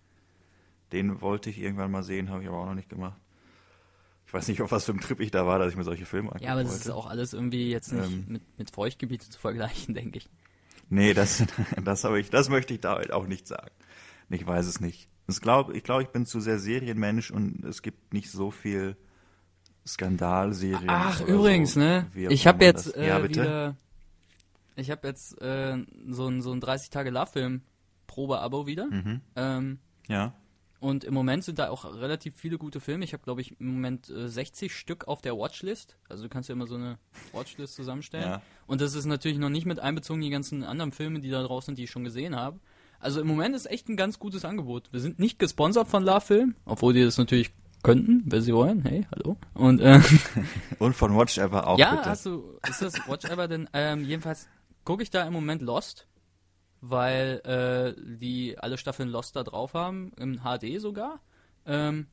Den wollte ich irgendwann mal sehen, habe ich aber auch noch nicht gemacht. Ich weiß nicht, auf was für einem Trip ich da war, dass ich mir solche Filme angucken Ja, aber das wollte. ist auch alles irgendwie jetzt nicht Ähm. mit, mit Feuchtgebiete zu vergleichen, denke ich. Nee, das, das habe ich, das möchte ich da halt auch nicht sagen. Ich weiß es nicht. Ich glaube, ich, glaub, ich bin zu sehr Serienmensch und es gibt nicht so viel Skandalserien. Ach, oder übrigens, so, ne? wie auch Ich habe immer jetzt das- äh, ja, bitte? wieder, ich habe jetzt äh, so ein so ein dreißig Tage Love-Film Probe-Abo wieder. Mhm. Ähm, Ja. und im Moment sind da auch relativ viele gute Filme. Ich habe, glaube ich, im Moment äh, sechzig Stück auf der Watchlist. Also du kannst ja immer so eine Watchlist zusammenstellen. Ja. Und das ist natürlich noch nicht mit einbezogen die ganzen anderen Filme, die da draußen sind, die ich schon gesehen habe. Also im Moment ist echt ein ganz gutes Angebot. Wir sind nicht gesponsert von Love Film, obwohl die das natürlich könnten, wenn sie wollen. Hey, hallo. Und äh, Und von Watch Ever auch ja, bitte. hast du, ist das Watch Ever denn? Ähm, jedenfalls gucke ich da im Moment Lost, weil äh, die alle Staffeln Lost da drauf haben, im H D sogar. Ähm,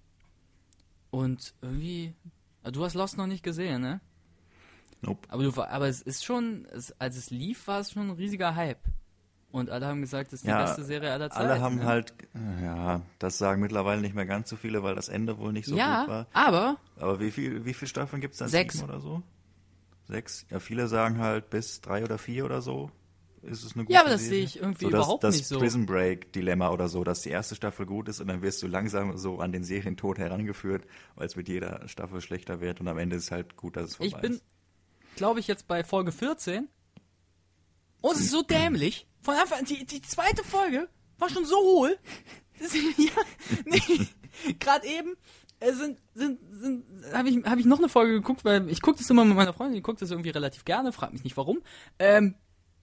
und irgendwie, du hast Lost noch nicht gesehen, ne? Nope. Aber du, war- aber es ist schon, es, als es lief, war es schon ein riesiger Hype. Und alle haben gesagt, das ist die Ja, beste Serie aller Zeiten. Alle haben ne? halt, ja, das sagen mittlerweile nicht mehr ganz so viele, weil das Ende wohl nicht so gut ja, war. aber Aber wie viel, wie viele Staffeln gibt es dann? Sechs. Sieben oder so? Sechs? Ja, viele sagen halt bis drei oder vier oder so ist es eine gute Ja, aber das Serie. sehe ich irgendwie so, das, überhaupt das nicht so. Prison Break Dilemma oder so, dass die erste Staffel gut ist und dann wirst du langsam so an den Serientod herangeführt, weil es mit jeder Staffel schlechter wird und am Ende ist halt gut, dass es vorbei ich bin, ist. glaube ich, jetzt bei Folge vierzehn. Und es ist so dämlich. Von Anfang an, die, die zweite Folge war schon so hohl. Das, ja, nee, gerade eben äh, sind, sind, sind, habe ich, hab ich noch eine Folge geguckt, weil ich gucke das immer mit meiner Freundin, die guckt das irgendwie relativ gerne, fragt mich nicht warum. Ähm,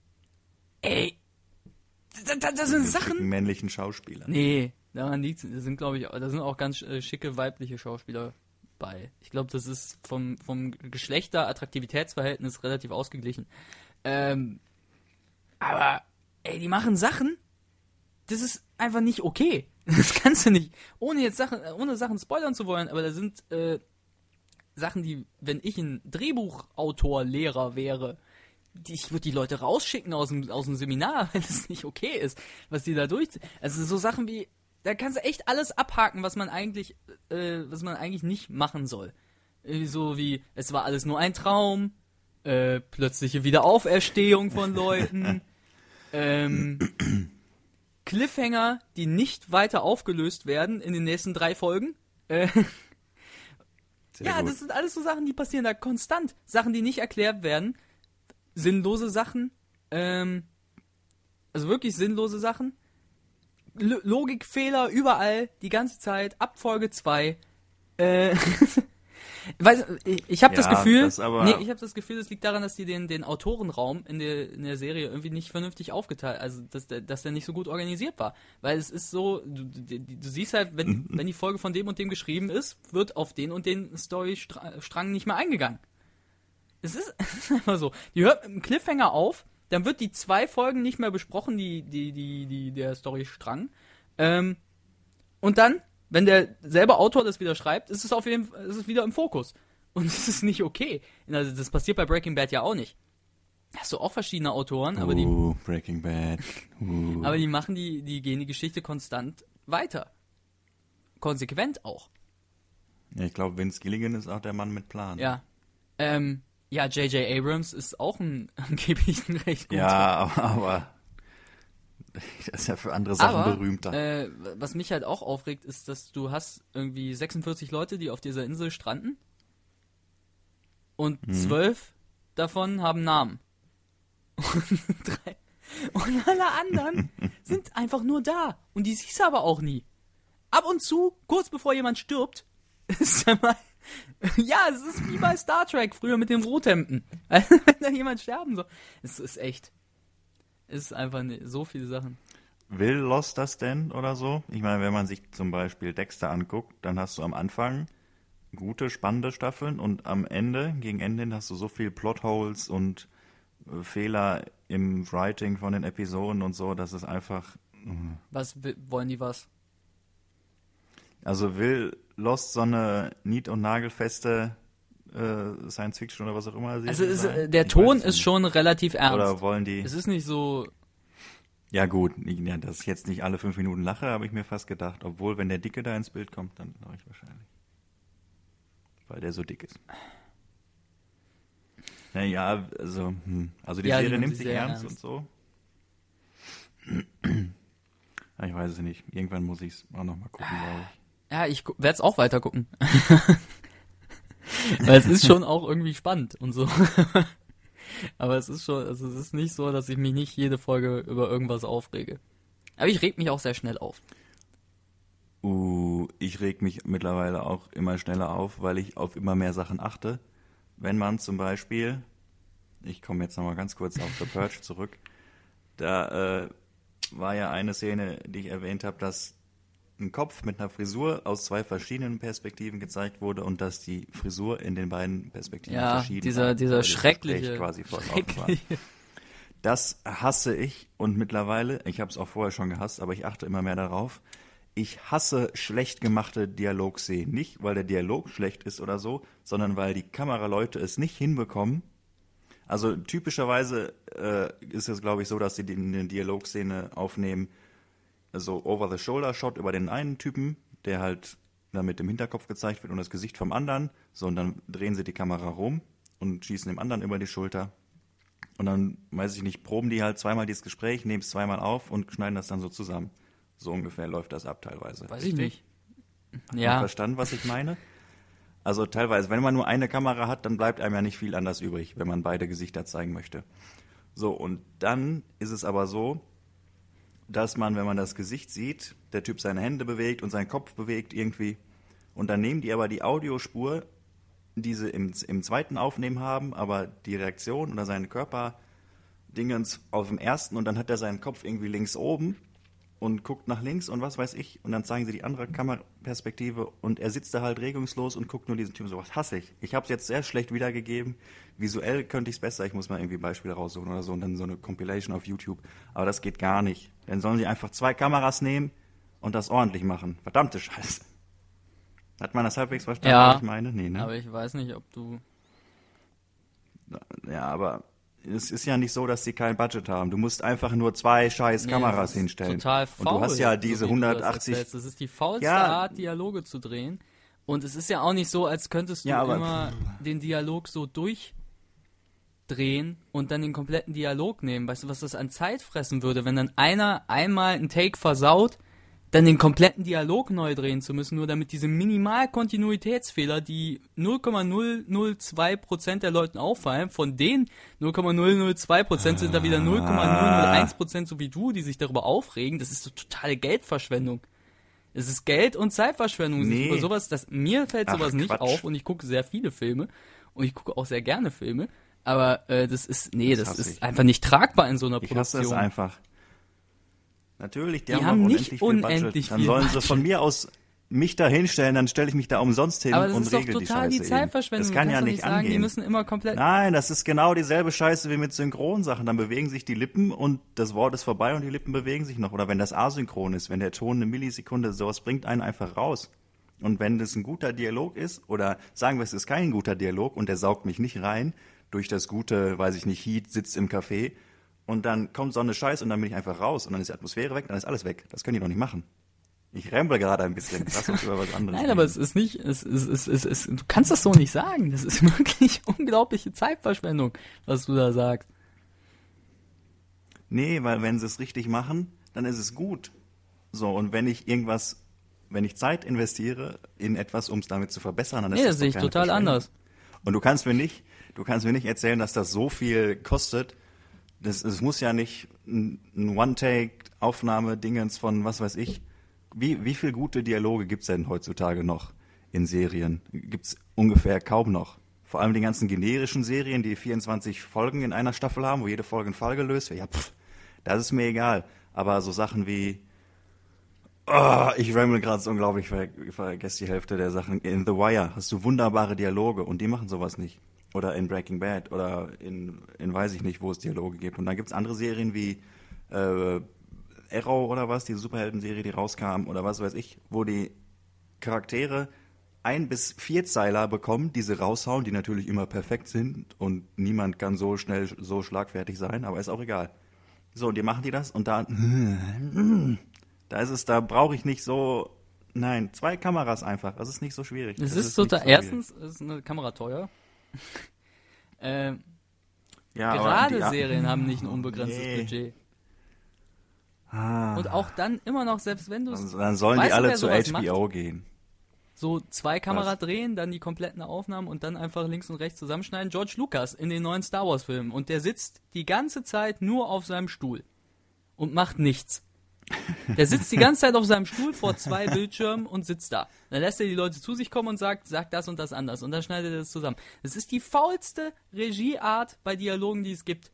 ey, da, da, das sind Mit Sachen. männlichen Schauspielern. Nee, daran liegt's. Da sind, glaube ich, da sind auch ganz äh, schicke weibliche Schauspieler bei. Ich glaube, das ist vom, vom Geschlechter-Attraktivitätsverhältnis relativ ausgeglichen. Ähm, aber, ey, die machen Sachen, das ist einfach nicht okay. Das kannst du nicht, ohne jetzt Sachen, ohne Sachen spoilern zu wollen, aber da sind äh, Sachen, die, wenn ich ein Drehbuchautor, Lehrer wäre, die, ich würde die Leute rausschicken aus dem, aus dem Seminar, wenn es nicht okay ist, was die da durchziehen. Also so Sachen wie, da kannst du echt alles abhaken, was man eigentlich, äh, was man eigentlich nicht machen soll. Äh, So wie, es war alles nur ein Traum, äh, plötzliche Wiederauferstehung von Leuten, ähm, Cliffhanger, die nicht weiter aufgelöst werden in den nächsten drei Folgen. Äh, Sehr ja, gut. das sind alles so Sachen, die passieren da konstant. Sachen, die nicht erklärt werden. Sinnlose Sachen. Ähm, also wirklich sinnlose Sachen. L- Logikfehler überall, die ganze Zeit. Ab Folge zwei. Äh, Weiß, ich, ich habe Ja, das Gefühl, das aber- nee, ich habe das Gefühl, das liegt daran, dass die den, den Autorenraum in der, in der Serie irgendwie nicht vernünftig aufgeteilt, also dass der, dass der nicht so gut organisiert war. Weil es ist so, du, du, du siehst halt, wenn, Mhm. wenn die Folge von dem und dem geschrieben ist, wird auf den und den Storystrang nicht mehr eingegangen. Es ist, es ist einfach so. Die hört mit einem Cliffhanger auf, dann wird die zwei Folgen nicht mehr besprochen, die, die, die, die, der Storystrang. Ähm, und dann, wenn der selbe Autor das wieder schreibt, ist es auf jeden Fall, ist es wieder im Fokus. Und das ist nicht okay. Also das passiert bei Breaking Bad ja auch nicht. Da hast du auch verschiedene Autoren, aber die, Uh, Breaking Bad. Uh. aber die machen die, die gehen die Geschichte konstant weiter. Konsequent auch. Ja, ich glaube, Vince Gilligan ist auch der Mann mit Plan. Ja. Ähm, ja, J J Abrams ist auch ein angeblich ein recht guter. Ja, aber, aber das ist ja für andere Sachen Aber, berühmter. äh, was mich halt auch aufregt, ist, dass du hast irgendwie sechsundvierzig Leute, die auf dieser Insel stranden. Und Mhm. zwölf davon haben Namen. Und, drei, und alle anderen sind einfach nur da. Und die siehst du aber auch nie. Ab und zu, kurz bevor jemand stirbt, ist da mal... Ja, es ist wie bei Star Trek früher mit den Rothemden. Wenn da jemand sterben soll. Es ist echt... Es ist einfach ne, so viele Sachen. Will Lost das denn oder so? Ich meine, wenn man sich zum Beispiel Dexter anguckt, dann hast du am Anfang gute, spannende Staffeln und am Ende, gegen Ende hin, hast du so viel Plotholes und äh, Fehler im Writing von den Episoden und so, dass es einfach... Was will, wollen die was? Also will Lost so eine nied- und nagelfeste äh, Science-Fiction oder was auch immer Serie Also ist, sein? äh, der Ich Ton weiß es ist nicht. schon relativ ernst. Oder wollen die... Es ist nicht so... Ja gut, ich- ja, dass ich jetzt nicht alle fünf Minuten lache, habe ich mir fast gedacht. Obwohl, wenn der Dicke da ins Bild kommt, dann lache ich wahrscheinlich. Weil der so dick ist. Naja, also, hm. also die Ja, die Serie nimmt nimmt sich sich sehr ernst, ernst. und so. Ja, ich weiß es nicht. Irgendwann muss ich es auch nochmal gucken, glaube ich. Ja, ich werde es auch weiter gucken. Weil es ist schon auch irgendwie spannend und so. Aber es ist schon, also es ist nicht so, dass ich mich nicht jede Folge über irgendwas aufrege. Aber ich reg mich auch sehr schnell auf. Uh, ich reg mich mittlerweile auch immer schneller auf, weil ich auf immer mehr Sachen achte. Wenn man zum Beispiel, ich komme jetzt nochmal ganz kurz auf The Purge zurück, da äh, war ja eine Szene, die ich erwähnt habe, dass ein Kopf mit einer Frisur aus zwei verschiedenen Perspektiven gezeigt wurde und dass die Frisur in den beiden Perspektiven Ja, verschieden dieser, war, dieser weil das schreckliche, Gespräch quasi fortlaufen war. schreckliche. Das hasse ich und mittlerweile, ich habe es auch vorher schon gehasst, aber ich achte immer mehr darauf, ich hasse schlecht gemachte Dialogszenen. Nicht, weil der Dialog schlecht ist oder so, sondern weil die Kameraleute es nicht hinbekommen. Also typischerweise äh, ist es, glaube ich, so, dass sie die, eine Dialogszene aufnehmen, so Over-the-Shoulder-Shot über den einen Typen, der halt dann mit dem Hinterkopf gezeigt wird und das Gesicht vom anderen. So, und dann drehen sie die Kamera rum und schießen dem anderen über die Schulter. Und dann, weiß ich nicht, proben die halt zweimal dieses Gespräch, nehmen es zweimal auf und schneiden das dann so zusammen. So ungefähr läuft das ab teilweise. Weiß ich nicht. Habt ihr Ja, verstanden, was ich meine? Also teilweise, wenn man nur eine Kamera hat, dann bleibt einem ja nicht viel anders übrig, wenn man beide Gesichter zeigen möchte. So, und dann ist es aber so, dass man, wenn man das Gesicht sieht, der Typ seine Hände bewegt und seinen Kopf bewegt irgendwie, und dann nehmen die aber die Audiospur, die sie im, im zweiten Aufnehmen haben, aber die Reaktion oder seine Körperdingens auf dem ersten, und dann hat er seinen Kopf irgendwie links oben und guckt nach links und was weiß ich, und dann zeigen sie die andere Kameraperspektive und er sitzt da halt regungslos und guckt nur diesen Typen so, was hasse ich. Ich habe es jetzt sehr schlecht wiedergegeben, visuell könnte ich es besser, ich muss mal irgendwie Beispiele raussuchen oder so und dann so eine Compilation auf YouTube, aber das geht gar nicht. Dann sollen sie einfach zwei Kameras nehmen und das ordentlich machen. Verdammte Scheiße. Hat man das halbwegs verstanden, Ja, was ich meine? Nee, ne? aber ich weiß nicht, ob du... Ja, aber es ist ja nicht so, dass sie kein Budget haben. Du musst einfach nur zwei scheiß Nee, Kameras das ist hinstellen. Total faul. Und du hast ja so diese wie du das hundertachtzig... erzählst. Das ist die faulste Ja. Art, Dialoge zu drehen. Und es ist ja auch nicht so, als könntest du Ja, aber- immer den Dialog so durchdrehen und dann den kompletten Dialog nehmen. Weißt du, was das an Zeit fressen würde, wenn dann einer einmal einen Take versaut, dann den kompletten Dialog neu drehen zu müssen, nur damit diese Minimal-Kontinuitätsfehler, die null Komma null null zwei Prozent der Leuten auffallen, von denen null Komma null null zwei Prozent sind da wieder null Komma null null eins Prozent so wie du, die sich darüber aufregen. Das ist so totale Geldverschwendung. Es ist Geld und Zeitverschwendung. Nee. Über sowas, das, mir fällt Ach, sowas nicht Quatsch. auf und ich gucke sehr viele Filme und ich gucke auch sehr gerne Filme, aber äh, das ist, nee, das, Das das hasse ist ich. einfach nicht tragbar in so einer Ich hasse Produktion. es einfach. Natürlich, die, Die haben, haben doch nicht unendlich viel unendlich Budget. Dann viel sollen sie Budget. von mir aus mich da hinstellen, dann stelle ich mich da umsonst hin Aber das und ist doch regel die total Scheiße die eben. Zeitverschwendung. Das kann du ja kannst doch nicht nicht sagen, angehen. die müssen immer komplett... Nein, das ist genau dieselbe Scheiße wie mit Synchronsachen. Dann bewegen sich die Lippen und das Wort ist vorbei und die Lippen bewegen sich noch. Oder wenn das asynchron ist, wenn der Ton eine Millisekunde, sowas bringt einen einfach raus. Und wenn das ein guter Dialog ist, oder sagen wir, es ist kein guter Dialog und der saugt mich nicht rein, durch das gute, weiß ich nicht, Heat sitzt im Café und dann kommt so eine Scheiße und dann bin ich einfach raus und dann ist die Atmosphäre weg, dann ist alles weg. Das können die doch nicht machen. Ich ramble gerade ein bisschen. Lass uns über was anderes Nein, reden. aber es ist nicht, es ist, es ist, es ist, du kannst das so nicht sagen. Das ist wirklich unglaubliche Zeitverschwendung, was du da sagst. Nee, weil wenn sie es richtig machen, dann ist es gut. So, und wenn ich irgendwas, wenn ich Zeit investiere in etwas, um es damit zu verbessern, dann ist Nee, das das sehe ich doch keine total Verschwendung. anders. Und du kannst mir nicht, du kannst mir nicht erzählen, dass das so viel kostet. Das, es muss ja nicht ein ein One-Take-Aufnahme-Dingens von was weiß ich. Wie, wie viel gute Dialoge gibt's denn heutzutage noch in Serien? Gibt's ungefähr kaum noch. Vor allem die ganzen generischen Serien, die vierundzwanzig Folgen in einer Staffel haben, wo jede Folge einen Fall gelöst wird. Ja, pff, das ist mir egal. Aber so Sachen wie, oh, ich ramble gerade so unglaublich, ich ver- ich vergesse die Hälfte der Sachen. In The Wire hast du wunderbare Dialoge und die machen sowas nicht. Oder in Breaking Bad oder in, in weiß ich nicht, wo es Dialoge gibt. Und dann gibt's andere Serien wie äh, Arrow oder was, die Superhelden-Serie, die rauskam oder was weiß ich, wo die Charaktere ein bis vier Zeiler bekommen, die sie raushauen, die natürlich immer perfekt sind und niemand kann so schnell, so schlagfertig sein, aber ist auch egal. So, und die machen die das und da, da ist es, da brauche ich nicht so, nein, zwei Kameras einfach, das ist nicht so schwierig. Es Das ist total, nicht so erstens ist eine Kamera teuer. ähm, schwierig. Ja, aber gerade die- Serien haben nicht ein unbegrenztes Nee. Budget. Ah, Und auch dann immer noch, selbst wenn du dann, dann sollen weißt die du, alle wer zu sowas H B O gehen. so zwei Kamera Was? drehen, dann die kompletten Aufnahmen und dann einfach links und rechts zusammenschneiden. George Lucas in den neuen Star Wars Filmen und der sitzt die ganze Zeit nur auf seinem Stuhl und macht nichts. Der sitzt die ganze Zeit auf seinem Stuhl vor zwei Bildschirmen und sitzt da. Dann lässt er die Leute zu sich kommen und sagt, sagt das und das anders und dann schneidet er das zusammen. Das ist die faulste Regieart bei Dialogen, die es gibt.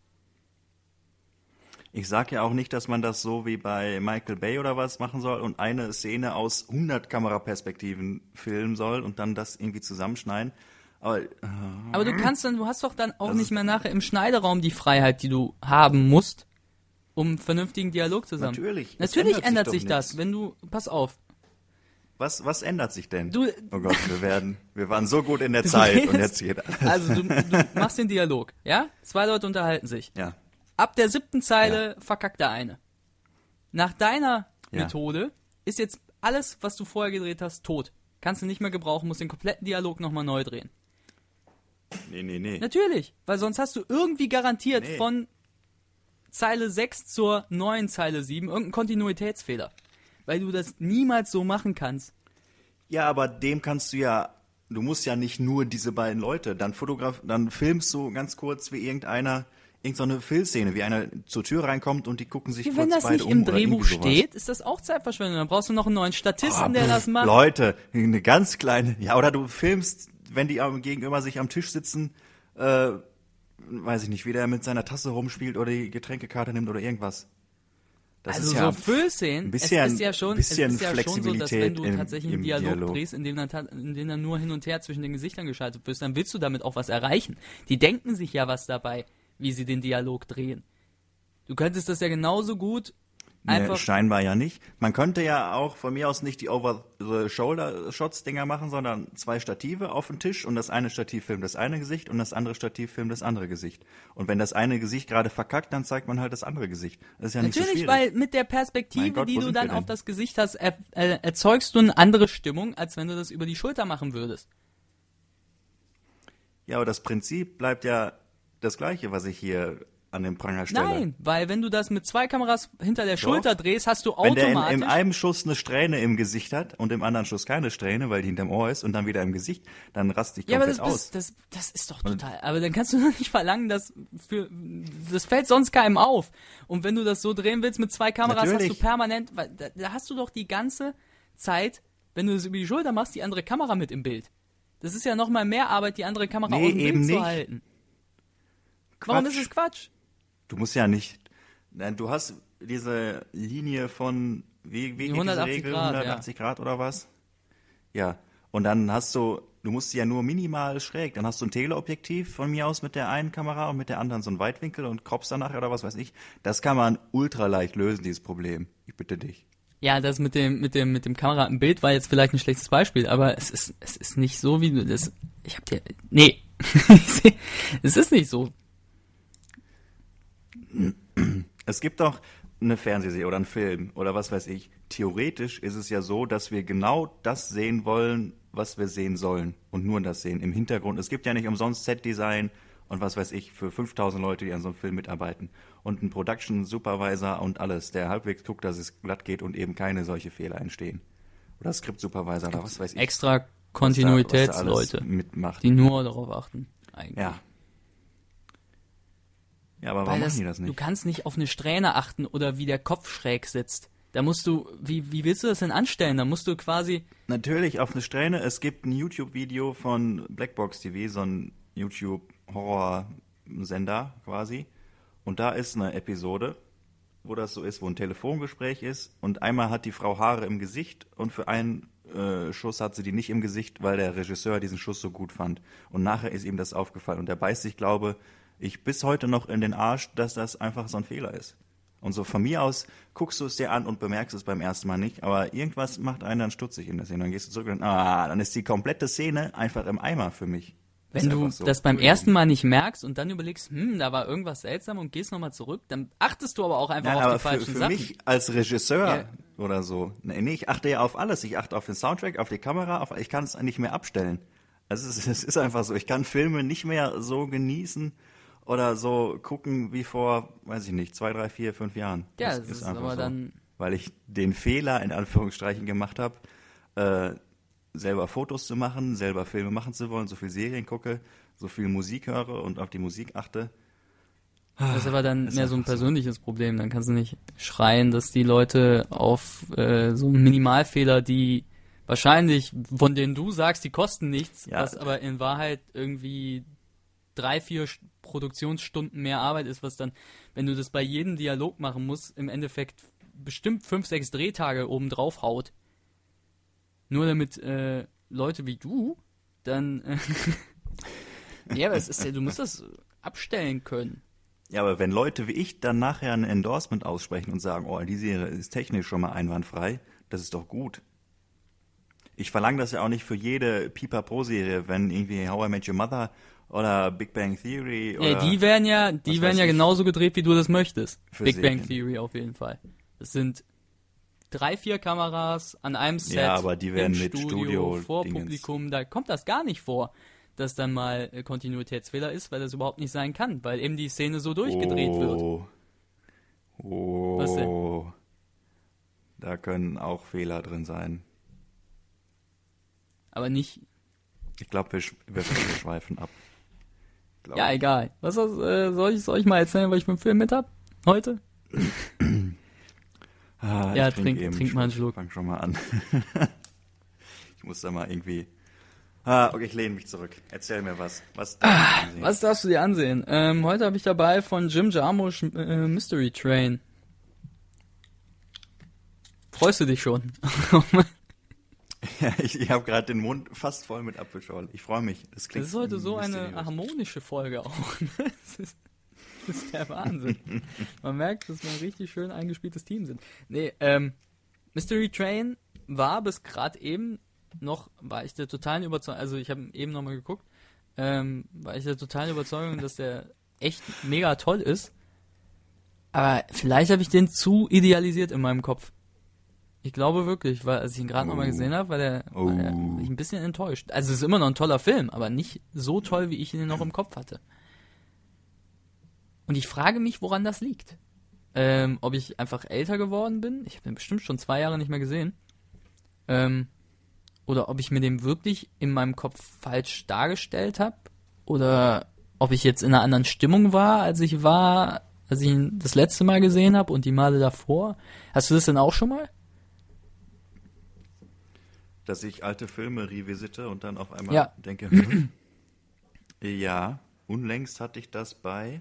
Ich sag ja auch nicht, dass man das so wie bei Michael Bay oder was machen soll und eine Szene aus hundert Kameraperspektiven filmen soll und dann das irgendwie zusammenschneiden. Aber äh, Aber du kannst dann, du hast doch dann auch Das nicht ist- mehr nachher im Schneideraum die Freiheit, die du haben musst, um einen vernünftigen Dialog zusammen. Natürlich. Es Natürlich ändert sich ändert doch sich das, nichts. wenn du, pass auf. was, was ändert sich denn? Du- oh Gott, wir werden, wir waren so gut in der Du Zeit und redest- jetzt geht alles. Also du, du machst den Dialog, ja? Zwei Leute unterhalten sich. Ja, Ab der siebten Zeile verkackt der eine. Nach deiner Ja. Methode ist jetzt alles, was du vorher gedreht hast, tot. Kannst du nicht mehr gebrauchen, musst den kompletten Dialog nochmal neu drehen. nee, nee, nee. Natürlich, weil sonst hast du irgendwie garantiert Nee. von Zeile sechs zur neuen Zeile sieben irgendeinen Kontinuitätsfehler. Weil du das niemals so machen kannst. Ja, aber dem kannst du ja, du musst ja nicht nur diese beiden Leute, dann fotograf, dann filmst du ganz kurz wie irgendeiner, irgendeine Filmszene, wie einer zur Tür reinkommt und die gucken sich Ja, kurz wenn das beide nicht um im oder Drehbuch irgendwie sowas. steht, ist das auch Zeitverschwendung. Dann brauchst du noch einen neuen Statisten, Ah, der pff, das macht. Leute, eine ganz kleine, ja, oder du filmst, wenn die am- gegenüber sich am Tisch sitzen, äh, weiß ich nicht, wie der mit seiner Tasse rumspielt oder die Getränkekarte nimmt oder irgendwas. Das Also ist ja so Füllszenen, ein bisschen- es ist ja schon, bisschen es ist ja schon so, dass wenn Flexibilität du im- tatsächlich im einen Dialog, Dialog. drehst, in dem, dann, ta- in dem dann nur hin und her zwischen den Gesichtern geschaltet wirst, dann willst du damit auch was erreichen. Die denken sich ja was dabei, wie sie den Dialog drehen. Du könntest das ja genauso gut einfach... Nee, scheinbar ja nicht. Man könnte ja auch von mir aus nicht die Over-the-Shoulder-Shots-Dinger machen, sondern zwei Stative auf den Tisch und das eine Stativ filmt das eine Gesicht und das andere Stativ filmt das andere Gesicht. Und wenn das eine Gesicht gerade verkackt, dann zeigt man halt das andere Gesicht. Das ist ja nicht so Natürlich, schwierig. weil mit der Perspektive, Mein Gott, die wo du sind dann wir auf denn? das Gesicht hast, er, äh, erzeugst du eine andere Stimmung, als wenn du das über die Schulter machen würdest. Ja, aber das Prinzip bleibt ja das gleiche, was ich hier an den Pranger stelle. Nein, weil wenn du das mit zwei Kameras hinter der Doch. Schulter drehst, hast du Wenn der in, automatisch... in einem Schuss eine Strähne im Gesicht hat und im anderen Schuss keine Strähne, weil die hinterm Ohr ist und dann wieder im Gesicht, dann rast dich Ja, aber komplett das, aus. das, das, das ist doch total. Aber dann kannst du doch nicht verlangen, dass für das fällt sonst keinem auf. Und wenn du das so drehen willst mit zwei Kameras, Natürlich. hast du permanent, weil da, da hast du doch die ganze Zeit, wenn du das über die Schulter machst, die andere Kamera mit im Bild. Das ist ja nochmal mehr Arbeit, die andere Kamera Nee, aus dem eben Bild nicht. zu halten. Quatsch. Warum ist es Quatsch? Du musst ja nicht, nein, du hast diese Linie von, wie, wie geht diese hundertachtzig Regel? Grad, hundertachtzig Grad oder was? Ja, und dann hast du, du musst sie ja nur minimal schräg, dann hast du ein Teleobjektiv von mir aus mit der einen Kamera und mit der anderen so einen Weitwinkel und croppst danach oder was weiß ich. Das kann man ultra leicht lösen, dieses Problem. Ich bitte dich. Ja, das mit dem, mit dem, mit dem Kamera im Bild war jetzt vielleicht ein schlechtes Beispiel, aber es ist, es ist nicht so, wie du das, ich hab dir, nee. Es ist nicht so. Es gibt doch eine Fernsehserie oder einen Film oder was weiß ich. Theoretisch ist es ja so, dass wir genau das sehen wollen, was wir sehen sollen und nur das sehen im Hintergrund. Es gibt ja nicht umsonst Set-Design und was weiß ich für fünftausend Leute, die an so einem Film mitarbeiten und einen Production Supervisor und alles, der halbwegs guckt, dass es glatt geht und eben keine solche Fehler entstehen. Oder Script Supervisor oder was weiß ich. Extra Kontinuitätsleute, mitmacht. die nur darauf achten, eigentlich. Ja. Ja, aber Weil warum das, machen die das nicht? Du kannst nicht auf eine Strähne achten oder wie der Kopf schräg sitzt. Da musst du, wie, wie willst du das denn anstellen? Da musst du quasi... Natürlich auf eine Strähne. Es gibt ein YouTube-Video von Blackbox T V, so ein YouTube-Horror-Sender quasi. Und da ist eine Episode, wo das so ist, wo ein Telefongespräch ist. Und einmal hat die Frau Haare im Gesicht und für einen äh, Schuss hat sie die nicht im Gesicht, weil der Regisseur diesen Schuss so gut fand. Und nachher ist ihm das aufgefallen. Und er beißt sich, glaube ich, bis heute noch in den Arsch, dass das einfach so ein Fehler ist. Und so von mir aus guckst du es dir an und bemerkst es beim ersten Mal nicht, aber irgendwas macht einen dann stutzig in der Szene. Dann gehst du zurück und ah, dann ist die komplette Szene einfach im Eimer für mich. Das Wenn ist du einfach so. das beim ersten Mal nicht merkst und dann überlegst, hm, da war irgendwas seltsam und gehst nochmal zurück, dann achtest du aber auch einfach Nein, auf aber die für, falschen für Sachen. mich als Regisseur Ja. oder so, nee, nee, ich achte ja auf alles. Ich achte auf den Soundtrack, auf die Kamera, auf, ich kann es nicht mehr abstellen. Also es ist, es ist einfach so, ich kann Filme nicht mehr so genießen oder so gucken wie vor, weiß ich nicht, zwei, drei, vier, fünf Jahren. Ja, das ist aber dann- Weil ich den Fehler in Anführungsstrichen gemacht habe, äh, selber Fotos zu machen, selber Filme machen zu wollen, so viel Serien gucke, so viel Musik höre und auf die Musik achte. Das ist aber dann Ist mehr so ein einfach so. persönliches Problem. Dann kannst du nicht schreien, dass die Leute auf äh, so einen Minimalfehler, die wahrscheinlich, von denen du sagst, die kosten nichts, Ja. was aber in Wahrheit irgendwie drei, vier Sch- Produktionsstunden mehr Arbeit ist, was dann, wenn du das bei jedem Dialog machen musst, im Endeffekt bestimmt fünf, sechs Drehtage oben drauf haut. Nur damit äh, Leute wie du dann... Äh, ja, aber es ist ja, du musst das abstellen können. Ja, aber wenn Leute wie ich dann nachher ein Endorsement aussprechen und sagen, oh, die Serie ist technisch schon mal einwandfrei, das ist doch gut. Ich verlange das ja auch nicht für jede Pipapo-Serie, wenn irgendwie How I Met Your Mother oder Big Bang Theory oder... Ja, die werden ja, die was werden weiß ja ich. genauso gedreht, wie du das möchtest. Für Big Bang Serien. Theory auf jeden Fall. Das sind drei, vier Kameras an einem Set. Ja, aber die werden im mit Studio, Studio- vor Dingens. Publikum. Da kommt das gar nicht vor, dass dann mal äh, Kontinuitätsfehler ist, weil das überhaupt nicht sein kann, weil eben die Szene so durchgedreht wird. oh. Oh. Was denn? Da können auch Fehler drin sein. Aber nicht, Ich glaube, wir, sch wir, wir schweifen ab. Glaub ja, ich. egal. Was ist, äh, soll ich soll ich mal erzählen, was ich mit dem Film mit hab? Heute? Ah, Ja, ich trink- eben trink mal einen Schluck. Fang schon mal an. Ich muss da mal irgendwie... Ah, okay, ich lehne mich zurück. Erzähl mir was. Was, darf ich ansehen? Was darfst du dir ansehen? Ähm, heute habe ich dabei von Jim Jarmusch äh, Mystery Train. Freust du dich schon? Ja, ich ich habe gerade den Mund fast voll mit Apfelschorle. Ich freue mich. Das klingt Das ist heute so eine mysteriös. harmonische Folge auch. Ne? Das ist, das ist der Wahnsinn. Man merkt, dass wir ein richtig schön eingespieltes Team sind. Nee, ähm, Mystery Train war bis gerade eben noch, war ich der totalen Überzeugung, also ich habe eben nochmal geguckt, ähm, war ich der totalen Überzeugung, dass der echt mega toll ist. Aber vielleicht habe ich den zu idealisiert in meinem Kopf. Ich glaube wirklich, weil als ich ihn gerade Oh. nochmal gesehen habe, war der, Oh. war der mich ein bisschen enttäuscht. Also es ist immer noch ein toller Film, aber nicht so toll, wie ich ihn noch im Kopf hatte. Und ich frage mich, woran das liegt. Ähm, ob ich einfach älter geworden bin. Ich habe den bestimmt schon zwei Jahre nicht mehr gesehen. Ähm, oder ob ich mir den wirklich in meinem Kopf falsch dargestellt habe. Oder ob ich jetzt in einer anderen Stimmung war, als ich war, als ich ihn das letzte Mal gesehen habe und die Male davor. Hast du das denn auch schon mal? dass ich alte Filme revisite und dann auf einmal Ja. denke, hm, ja, unlängst hatte ich das bei,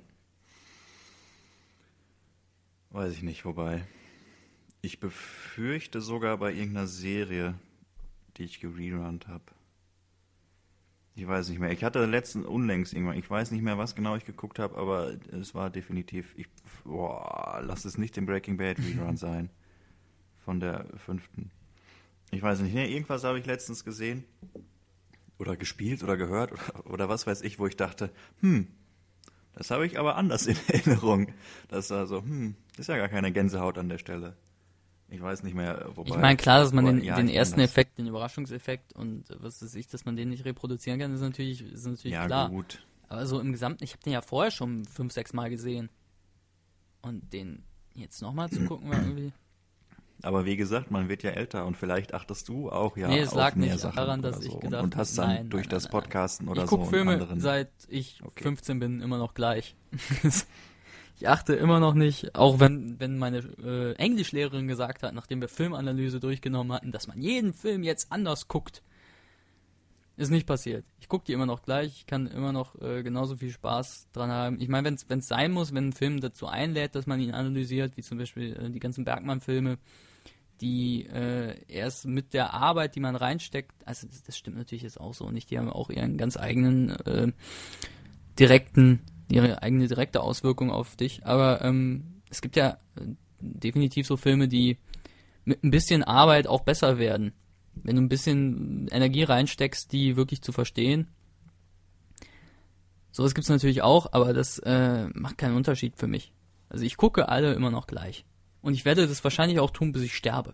weiß ich nicht, wobei, ich befürchte sogar bei irgendeiner Serie, die ich gererunnt habe. Ich weiß nicht mehr. Ich hatte letzten unlängst irgendwann, ich weiß nicht mehr, was genau ich geguckt habe, aber es war definitiv, ich, boah, lass es nicht den Breaking Bad Rerun sein. Von der fünften. Ich weiß nicht, nee, irgendwas habe ich letztens gesehen oder gespielt oder gehört oder, oder was weiß ich, wo ich dachte, hm, das habe ich aber anders in Erinnerung. Das war so, hm, ist ja gar keine Gänsehaut an der Stelle. Ich weiß nicht mehr, wobei. Ich meine, klar, dass man aber, den, ja, den ich ersten das. Effekt, den Überraschungseffekt und äh, was weiß ich, dass man den nicht reproduzieren kann, ist natürlich, ist natürlich Ja, klar. gut. Aber so im Gesamten, ich habe den ja vorher schon fünf, sechs Mal gesehen. Und den jetzt nochmal zu gucken, war irgendwie... Aber wie gesagt, man wird ja älter und vielleicht achtest du auch ja Nee, es auf lag mehr nicht Sachen daran, oder dass ich so. gedacht und hast dann nein, durch nein, das nein, nein. Podcasten oder Ich so gucke einen Filme, anderen. seit ich Okay. fünfzehn bin, immer noch gleich. Ich achte immer noch nicht, auch wenn, wenn meine äh, Englischlehrerin gesagt hat, nachdem wir Filmanalyse durchgenommen hatten, dass man jeden Film jetzt anders guckt. Ist nicht passiert. Ich gucke die immer noch gleich, ich kann immer noch äh, genauso viel Spaß dran haben. Ich meine, wenn es sein muss, wenn ein Film dazu einlädt, dass man ihn analysiert, wie zum Beispiel äh, die ganzen Bergmann-Filme, die äh, erst mit der Arbeit, die man reinsteckt, also das, das stimmt natürlich jetzt auch so nicht, die haben auch ihren ganz eigenen äh, direkten, ihre eigene direkte Auswirkung auf dich, aber ähm, es gibt ja äh, definitiv so Filme, die mit ein bisschen Arbeit auch besser werden. Wenn du ein bisschen Energie reinsteckst, die wirklich zu verstehen. Sowas gibt's natürlich auch, aber das äh, macht keinen Unterschied für mich. Also ich gucke alle immer noch gleich. Und ich werde das wahrscheinlich auch tun, bis ich sterbe.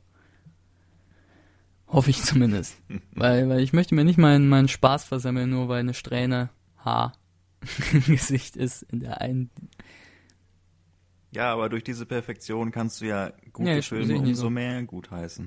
Hoffe ich zumindest. weil, weil ich möchte mir nicht meinen, meinen Spaß versemmeln, nur weil eine Strähne Haar im Gesicht ist in der einen. Ja, aber durch diese Perfektion kannst du ja gute Nee, ich- Filme sehe ich nicht umso so. mehr gutheißen.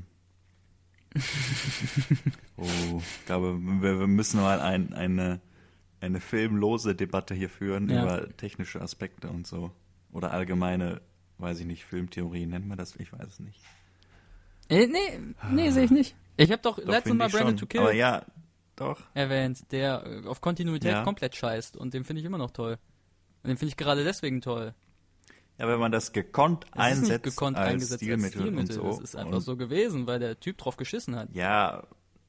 Oh, ich glaube, wir, wir müssen mal ein, eine, eine filmlose Debatte hier führen Ja. über technische Aspekte und so. Oder allgemeine, weiß ich nicht, Filmtheorie, nennt man das? Ich weiß es nicht. Äh, nee, nee, sehe ich nicht. Ich habe doch, Doch, letztes finde Mal ich Brandon schon. to Kill Aber ja, doch. erwähnt, der äh, auf Kontinuität Ja. komplett scheißt. Und den finde ich immer noch toll. Und den finde ich gerade deswegen toll. Ja, wenn man das gekonnt Es ist einsetzt nicht gekonnt als eingesetzt Stilmittel, als Stilmittel. und so. Das ist einfach und, so gewesen, weil der Typ drauf geschissen hat. Ja.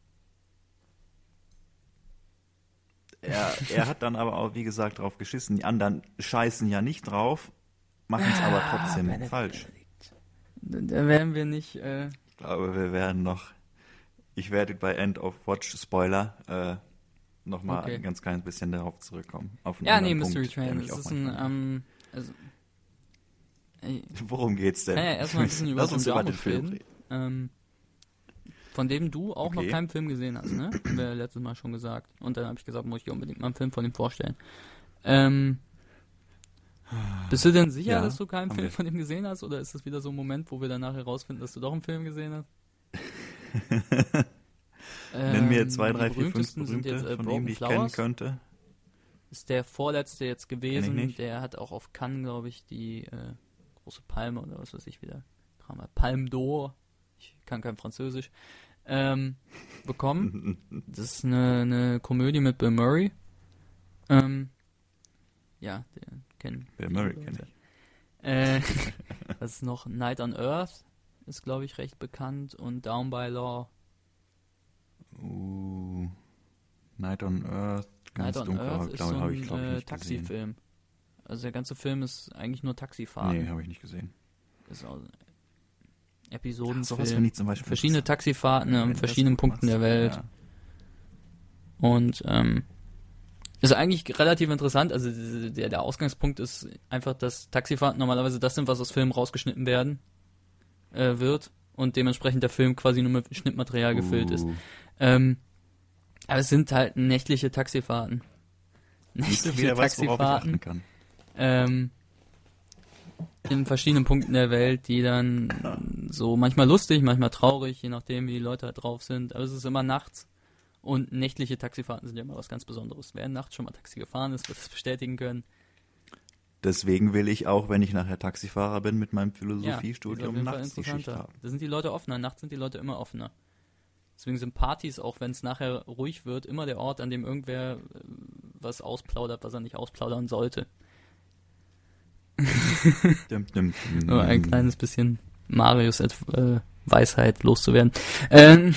Er, er hat dann aber auch, wie gesagt, drauf geschissen. Die anderen scheißen ja nicht drauf, machen es aber trotzdem Benedikt, falsch. Benedikt. Da da werden wir nicht... Äh, Ich glaube, wir werden noch, ich werde bei End of Watch, Spoiler, äh, nochmal Okay. ein ganz kleines bisschen darauf zurückkommen. Auf einen ja, nee, anderen Mystery Punkt, der Train. mich Das auch ist ein... manchmal- Ähm, also, ey, Worum geht's denn? kann ja erstmal ein bisschen über Lass uns Jim über den Jarmusch Film reden. reden. Ähm, von dem du auch Okay. noch keinen Film gesehen hast, ne? Haben wir ja letztes Mal schon gesagt. Und dann habe ich gesagt, muss ich dir unbedingt mal einen Film von ihm vorstellen. Ähm, bist du denn sicher, Ja, dass du keinen haben Film wir. von ihm gesehen hast? Oder ist das wieder so ein Moment, wo wir danach herausfinden, dass du doch einen Film gesehen hast? Nenn mir Ähm, zwei, die drei, vier, fünf berühmtesten sind berühmte jetzt, äh, von Broken ihm, die ich kennen Flowers. könnte. Ist der vorletzte jetzt gewesen. nicht. Der hat auch auf Cannes, glaube ich, die äh, große Palme oder was weiß ich wieder. Kram hat. Palme d'Or. Ich kann kein Französisch. Ähm, bekommen. Das ist eine, eine Komödie mit Bill Murray. Ähm, ja, den kennen Bill viele Murray Leute. kenne ich. Äh, was ist noch? Night on Earth ist, glaube ich, recht bekannt. Und Down by Law. Uh, Night on Earth, ganz Night on dunkel, Earth aber ist glaube so habe ich, ein glaube ich, äh, nicht gesehen. Taxifilm. Also der ganze Film ist eigentlich nur Taxifahren. Nee, habe ich nicht gesehen. Ist auch ein Sowas Episodenfilm. finde ich zum Beispiel Verschiedene interessant. Taxifahrten Wenn an das verschiedenen gut Punkten machst. der Welt. Ja. Und ähm, ist eigentlich relativ interessant. Also der, der Ausgangspunkt ist einfach, dass Taxifahrten normalerweise das sind, was aus Filmen rausgeschnitten werden äh, wird. Und dementsprechend der Film quasi nur mit Schnittmaterial gefüllt ist. Uh, Ähm, aber es sind halt nächtliche Taxifahrten. siehst du, Nächtliche wieder was, worauf ich Taxifahrten. achten kann. Ähm, in verschiedenen Punkten der Welt, die dann so manchmal lustig, manchmal traurig, je nachdem, wie die Leute halt drauf sind. Aber es ist immer nachts. Und nächtliche Taxifahrten sind ja immer was ganz Besonderes. Wer nachts schon mal Taxi gefahren ist, wird das bestätigen können. Deswegen will ich auch, wenn ich nachher Taxifahrer bin, mit meinem Ja, die sind auf Philosophiestudium jeden Fall nachts die Schicht interessanter. haben. Da sind die Leute offener. Nachts sind die Leute immer offener. Deswegen sind Partys, auch wenn es nachher ruhig wird, immer der Ort, an dem irgendwer äh, was ausplaudert, was er nicht ausplaudern sollte. Dum, dum, dum. Nur ein kleines bisschen Marius äh, Weisheit loszuwerden. Ähm,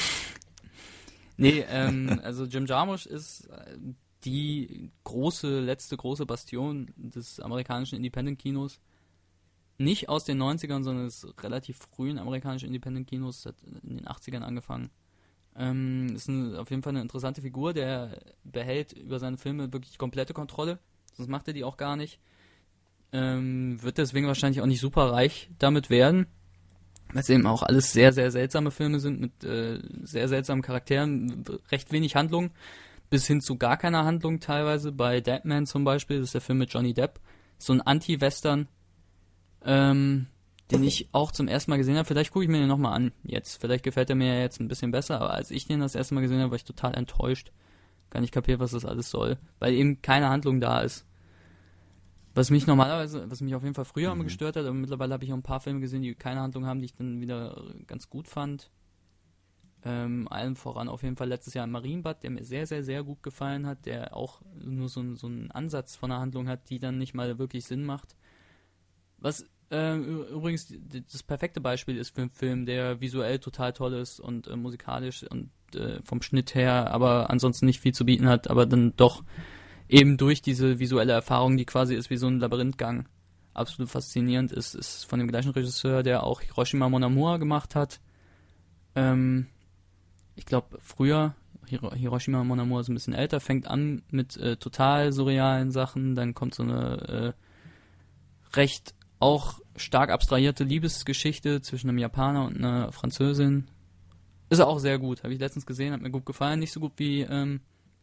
nee, ähm, also Jim Jarmusch ist äh, die große, letzte große Bastion des amerikanischen Independent-Kinos. Nicht aus den neunzigern, sondern des relativ frühen amerikanischen Independent-Kinos, hat in den achtzigern angefangen. Ähm, ist ein, auf jeden Fall eine interessante Figur, der behält über seine Filme wirklich komplette Kontrolle, sonst macht er die auch gar nicht. Ähm, wird deswegen wahrscheinlich auch nicht super reich damit werden, weil es eben auch alles sehr, sehr seltsame Filme sind mit äh, sehr seltsamen Charakteren, recht wenig Handlung, bis hin zu gar keiner Handlung teilweise. Bei Deadman zum Beispiel, das ist der Film mit Johnny Depp, so ein Anti-Western, ähm, den ich auch zum ersten Mal gesehen habe. Vielleicht gucke ich mir den nochmal an jetzt. Vielleicht gefällt er mir ja jetzt ein bisschen besser, aber als ich den das erste Mal gesehen habe, war ich total enttäuscht. Gar nicht kapiert, was das alles soll, weil eben keine Handlung da ist. Was mich normalerweise, was mich auf jeden Fall früher immer gestört hat, aber mittlerweile habe ich auch ein paar Filme gesehen, die keine Handlung haben, die ich dann wieder ganz gut fand. Ähm, allen voran auf jeden Fall letztes Jahr ein Marienbad, der mir sehr, sehr, sehr gut gefallen hat, der auch nur so, so einen Ansatz von einer Handlung hat, die dann nicht mal wirklich Sinn macht. Was äh, übrigens das perfekte Beispiel ist für einen Film, der visuell total toll ist und äh, musikalisch und äh, vom Schnitt her, aber ansonsten nicht viel zu bieten hat, aber dann doch eben durch diese visuelle Erfahrung, die quasi ist wie so ein Labyrinthgang, absolut faszinierend ist, ist von dem gleichen Regisseur, der auch Hiroshima Mon Amour gemacht hat. Ähm, ich glaube, früher, Hiro- Hiroshima Mon Amour ist ein bisschen älter, fängt an mit äh, total surrealen Sachen, dann kommt so eine äh, recht auch stark abstrahierte Liebesgeschichte zwischen einem Japaner und einer Französin. Ist auch sehr gut, habe ich letztens gesehen, hat mir gut gefallen, nicht so gut wie ähm,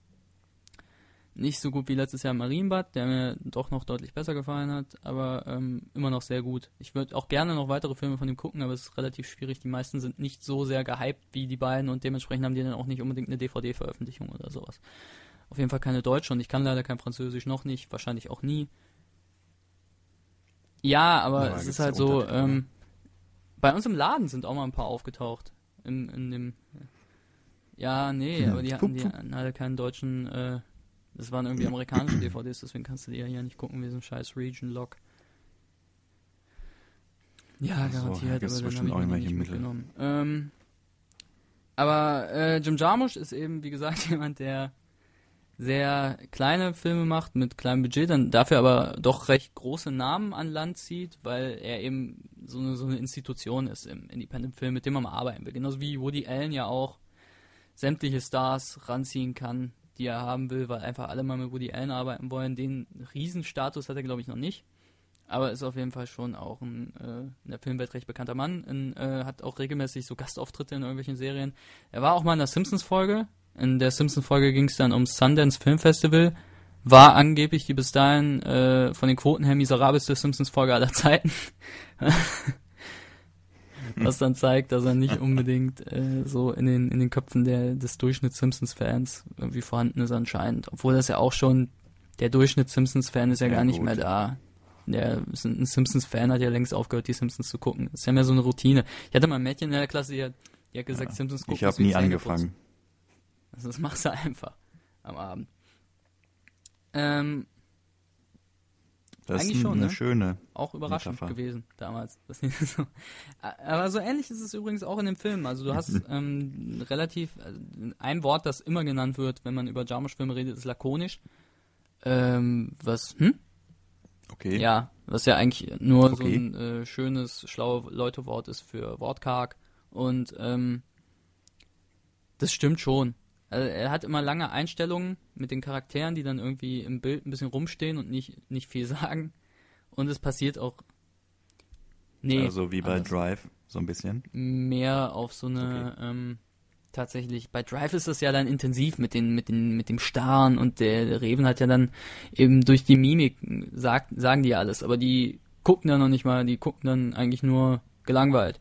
Nicht so gut wie letztes Jahr Marienbad, der mir doch noch deutlich besser gefallen hat, aber ähm, immer noch sehr gut. Ich würde auch gerne noch weitere Filme von ihm gucken, aber es ist relativ schwierig. Die meisten sind nicht so sehr gehypt wie die beiden und dementsprechend haben die dann auch nicht unbedingt eine D V D-Veröffentlichung oder sowas. Auf jeden Fall keine Deutsche und ich kann leider kein Französisch, noch nicht, wahrscheinlich auch nie. Ja, aber Ja, es ist gibt's halt ja so, Untertitel, ähm, bei uns im Laden sind auch mal ein paar aufgetaucht. In, in dem, ja, nee, Hm. aber die hatten, die hatten leider keinen deutschen, äh, das waren irgendwie amerikanische D V Ds, deswegen kannst du die ja hier nicht gucken, wie so ein scheiß Region-Lock. Ja, Ach so, garantiert, ja, gibt's aber dann bestimmt habe ich auch mir die irgendwelche nicht Mittel. mitgenommen. Ähm, aber äh, Jim Jarmusch ist eben, wie gesagt, jemand, der sehr kleine Filme macht mit kleinem Budget, dann dafür aber doch recht große Namen an Land zieht, weil er eben so eine, so eine Institution ist im Independent-Film, mit dem man mal arbeiten will. Genauso wie Woody Allen ja auch sämtliche Stars ranziehen kann, die er haben will, weil einfach alle mal mit Woody Allen arbeiten wollen. Den Riesenstatus hat er, glaube ich, noch nicht. Aber ist auf jeden Fall schon auch ein äh, in der Filmwelt recht bekannter Mann. In, äh, hat auch regelmäßig so Gastauftritte in irgendwelchen Serien. Er war auch mal in der Simpsons-Folge. In der Simpsons-Folge ging es dann ums Sundance Film Festival. War angeblich die bis dahin äh, von den Quoten her miserabelste Simpsons-Folge aller Zeiten. Was dann zeigt, dass er nicht unbedingt äh, so in den in den Köpfen der des Durchschnitts-Simpsons-Fans irgendwie vorhanden ist anscheinend. Obwohl das ja auch schon, der Durchschnitts-Simpsons-Fan ist ja, Ja, gar nicht gut. mehr da. Der ein Simpsons-Fan hat ja längst aufgehört, die Simpsons zu gucken. Das ist ja mehr so eine Routine. Ich hatte mal ein Mädchen in der Klasse, die hat, die hat gesagt, Ja, Simpsons gucken ich ist habe wie nie Zähneputzen. angefangen. Also das machst du einfach am Abend. Ähm, Das Eigentlich ist schon, eine ne? schöne. auch überraschend Metapher. gewesen damals. dass sie so- Aber so ähnlich ist es übrigens auch in dem Film. Also du hast ähm, relativ, also ein Wort, das immer genannt wird, wenn man über Jarmusch-Filme redet, ist lakonisch. Ähm, was, hm? Okay. Ja, was ja eigentlich nur so Okay. ein äh, schönes, schlaue Leute-Wort ist für wortkarg. Und ähm, das stimmt schon. Also er hat immer lange Einstellungen mit den Charakteren, die dann irgendwie im Bild ein bisschen rumstehen und nicht, nicht viel sagen. Und es passiert auch nee, Also wie bei anders. Drive, so ein bisschen. mehr auf so eine ähm, tatsächlich, bei Drive ist das ja dann intensiv mit den, mit den, mit dem Starren und der, der Reven hat ja dann eben durch die Mimik sagt, sagen die ja alles, aber die gucken dann noch nicht mal, die gucken dann eigentlich nur gelangweilt.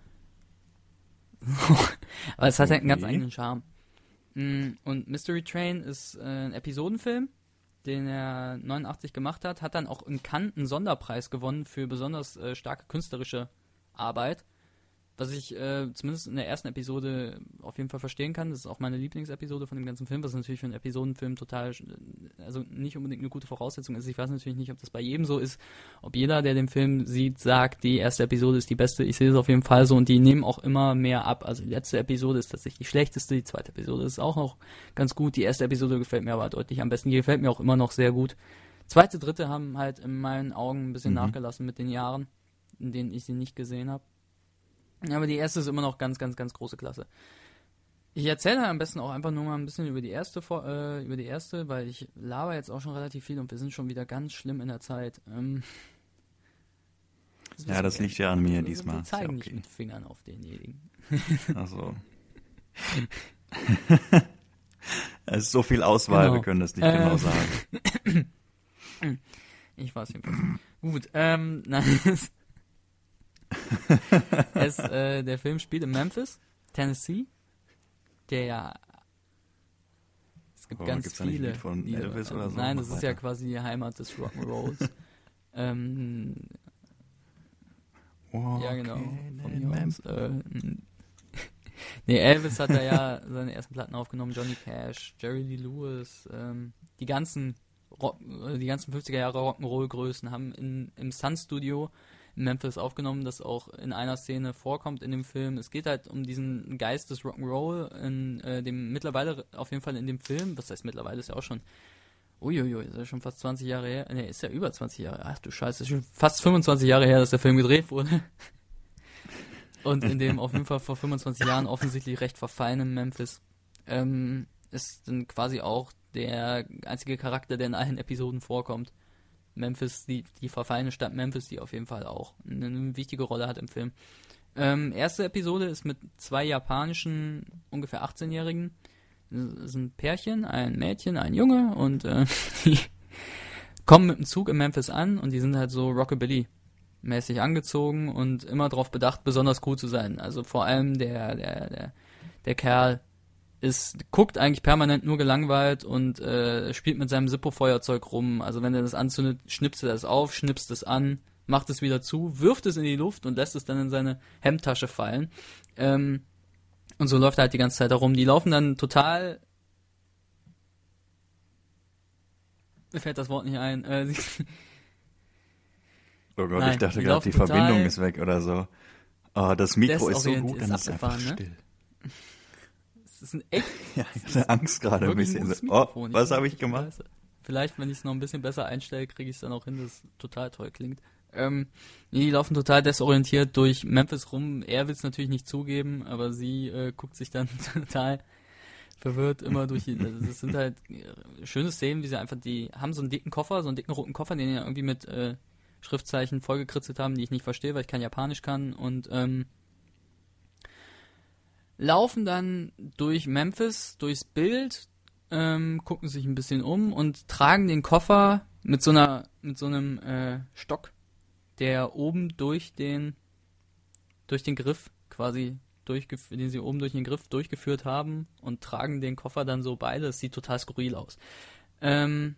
Aber es hat halt einen ganz Okay. eigenen Charme. Mm, Und Mystery Train ist äh, ein Episodenfilm, den er neunundachtzig gemacht hat, hat dann auch in Cannes einen Sonderpreis gewonnen für besonders äh, starke künstlerische Arbeit. Was ich äh, zumindest in der ersten Episode auf jeden Fall verstehen kann, das ist auch meine Lieblingsepisode von dem ganzen Film, was natürlich für einen Episodenfilm total, also nicht unbedingt eine gute Voraussetzung ist. Ich weiß natürlich nicht, ob das bei jedem so ist, ob jeder, der den Film sieht, sagt, die erste Episode ist die beste. Ich sehe es auf jeden Fall so und die nehmen auch immer mehr ab. Also die letzte Episode ist tatsächlich die schlechteste, die zweite Episode ist auch noch ganz gut. Die erste Episode gefällt mir aber deutlich am besten. Die gefällt mir auch immer noch sehr gut. Zweite, dritte haben halt in meinen Augen ein bisschen mhm. nachgelassen mit den Jahren, in denen ich sie nicht gesehen habe. Aber die erste ist immer noch ganz, ganz, ganz große Klasse. Ich erzähle am besten auch einfach nur mal ein bisschen über die erste, äh, über die erste, weil ich laber jetzt auch schon relativ viel und wir sind schon wieder ganz schlimm in der Zeit. Ähm, das ja, das liegt ja an mir also, diesmal. Wir zeigen ja, okay. nicht mit Fingern auf denjenigen. Ach so. Es ist so viel Auswahl, genau. Wir können das nicht äh, genau sagen. Ich weiß jedenfalls. Gut, ähm, nein, es, äh, der Film spielt in Memphis, Tennessee, der ja, es gibt oh, ganz gibt's viele. Da nicht ein Lied von die, Elvis äh, oder so? Nein, Mach das ist weiter. ja quasi die Heimat des Rock'n'Rolls. ähm, oh, ja, genau. Okay, von nee, mir aus. Äh, nee, Elvis hat da ja seine ersten Platten aufgenommen, Johnny Cash, Jerry Lee Lewis, ähm, die ganzen Rock, die ganzen fünfziger Jahre Rock'n'Roll-Größen haben in, im Sun Studio in Memphis aufgenommen, das auch in einer Szene vorkommt in dem Film. Es geht halt um diesen Geist des Rock'n'Roll in äh, dem mittlerweile auf jeden Fall in dem Film, was heißt mittlerweile, ist ja auch schon uiuiui, ist ja schon fast zwanzig Jahre her, ne, ist ja über zwanzig Jahre, ach du Scheiße, ist schon fast fünfundzwanzig Jahre her, dass der Film gedreht wurde. Und in dem auf jeden Fall vor fünfundzwanzig Jahren offensichtlich recht verfallenen Memphis ähm, ist dann quasi auch der einzige Charakter, der in allen Episoden vorkommt. Memphis, die, die verfallene Stadt Memphis, die auf jeden Fall auch eine, eine wichtige Rolle hat im Film. Ähm, erste Episode ist mit zwei japanischen, ungefähr achtzehnjährigen. Das ist ein Pärchen, ein Mädchen, ein Junge und äh, die kommen mit dem Zug in Memphis an und die sind halt so Rockabilly-mäßig angezogen und immer darauf bedacht, besonders cool zu sein. Also vor allem der, der, der, der Kerl ist, guckt eigentlich permanent nur gelangweilt und äh, spielt mit seinem Zippo-Feuerzeug rum. Also wenn er das anzündet, schnipst er das auf, schnipst es an, macht es wieder zu, wirft es in die Luft und lässt es dann in seine Hemdtasche fallen. Ähm, und so läuft er halt die ganze Zeit herum. Die laufen dann total... Mir fällt das Wort nicht ein. Äh, oh Gott, Nein, ich dachte die gerade, die Verbindung ist weg oder so. Oh, das Mikro ist so gut, dann ist es einfach still. Ne? Das ist ein echt... Ja, ich hatte Angst gerade ein bisschen. So, oh, was habe ich gemacht? Scheiße. Vielleicht, wenn ich es noch ein bisschen besser einstelle, kriege ich es dann auch hin, dass es total toll klingt. Ähm, die laufen total desorientiert durch Memphis rum. Er will es natürlich nicht zugeben, aber sie äh, guckt sich dann total verwirrt immer durch die... Also das sind halt schöne Szenen, wie sie einfach... Die haben so einen dicken Koffer, so einen dicken roten Koffer, den die irgendwie mit äh, Schriftzeichen vollgekritzelt haben, die ich nicht verstehe, weil ich kein Japanisch kann. Und... ähm laufen dann durch Memphis, durchs Bild, ähm, gucken sich ein bisschen um und tragen den Koffer mit so einer, mit so einem äh, Stock, der oben durch den, durch den Griff quasi durchgeführt, den sie oben durch den Griff durchgeführt haben und tragen den Koffer dann so beide. Das sieht total skurril aus. Ähm,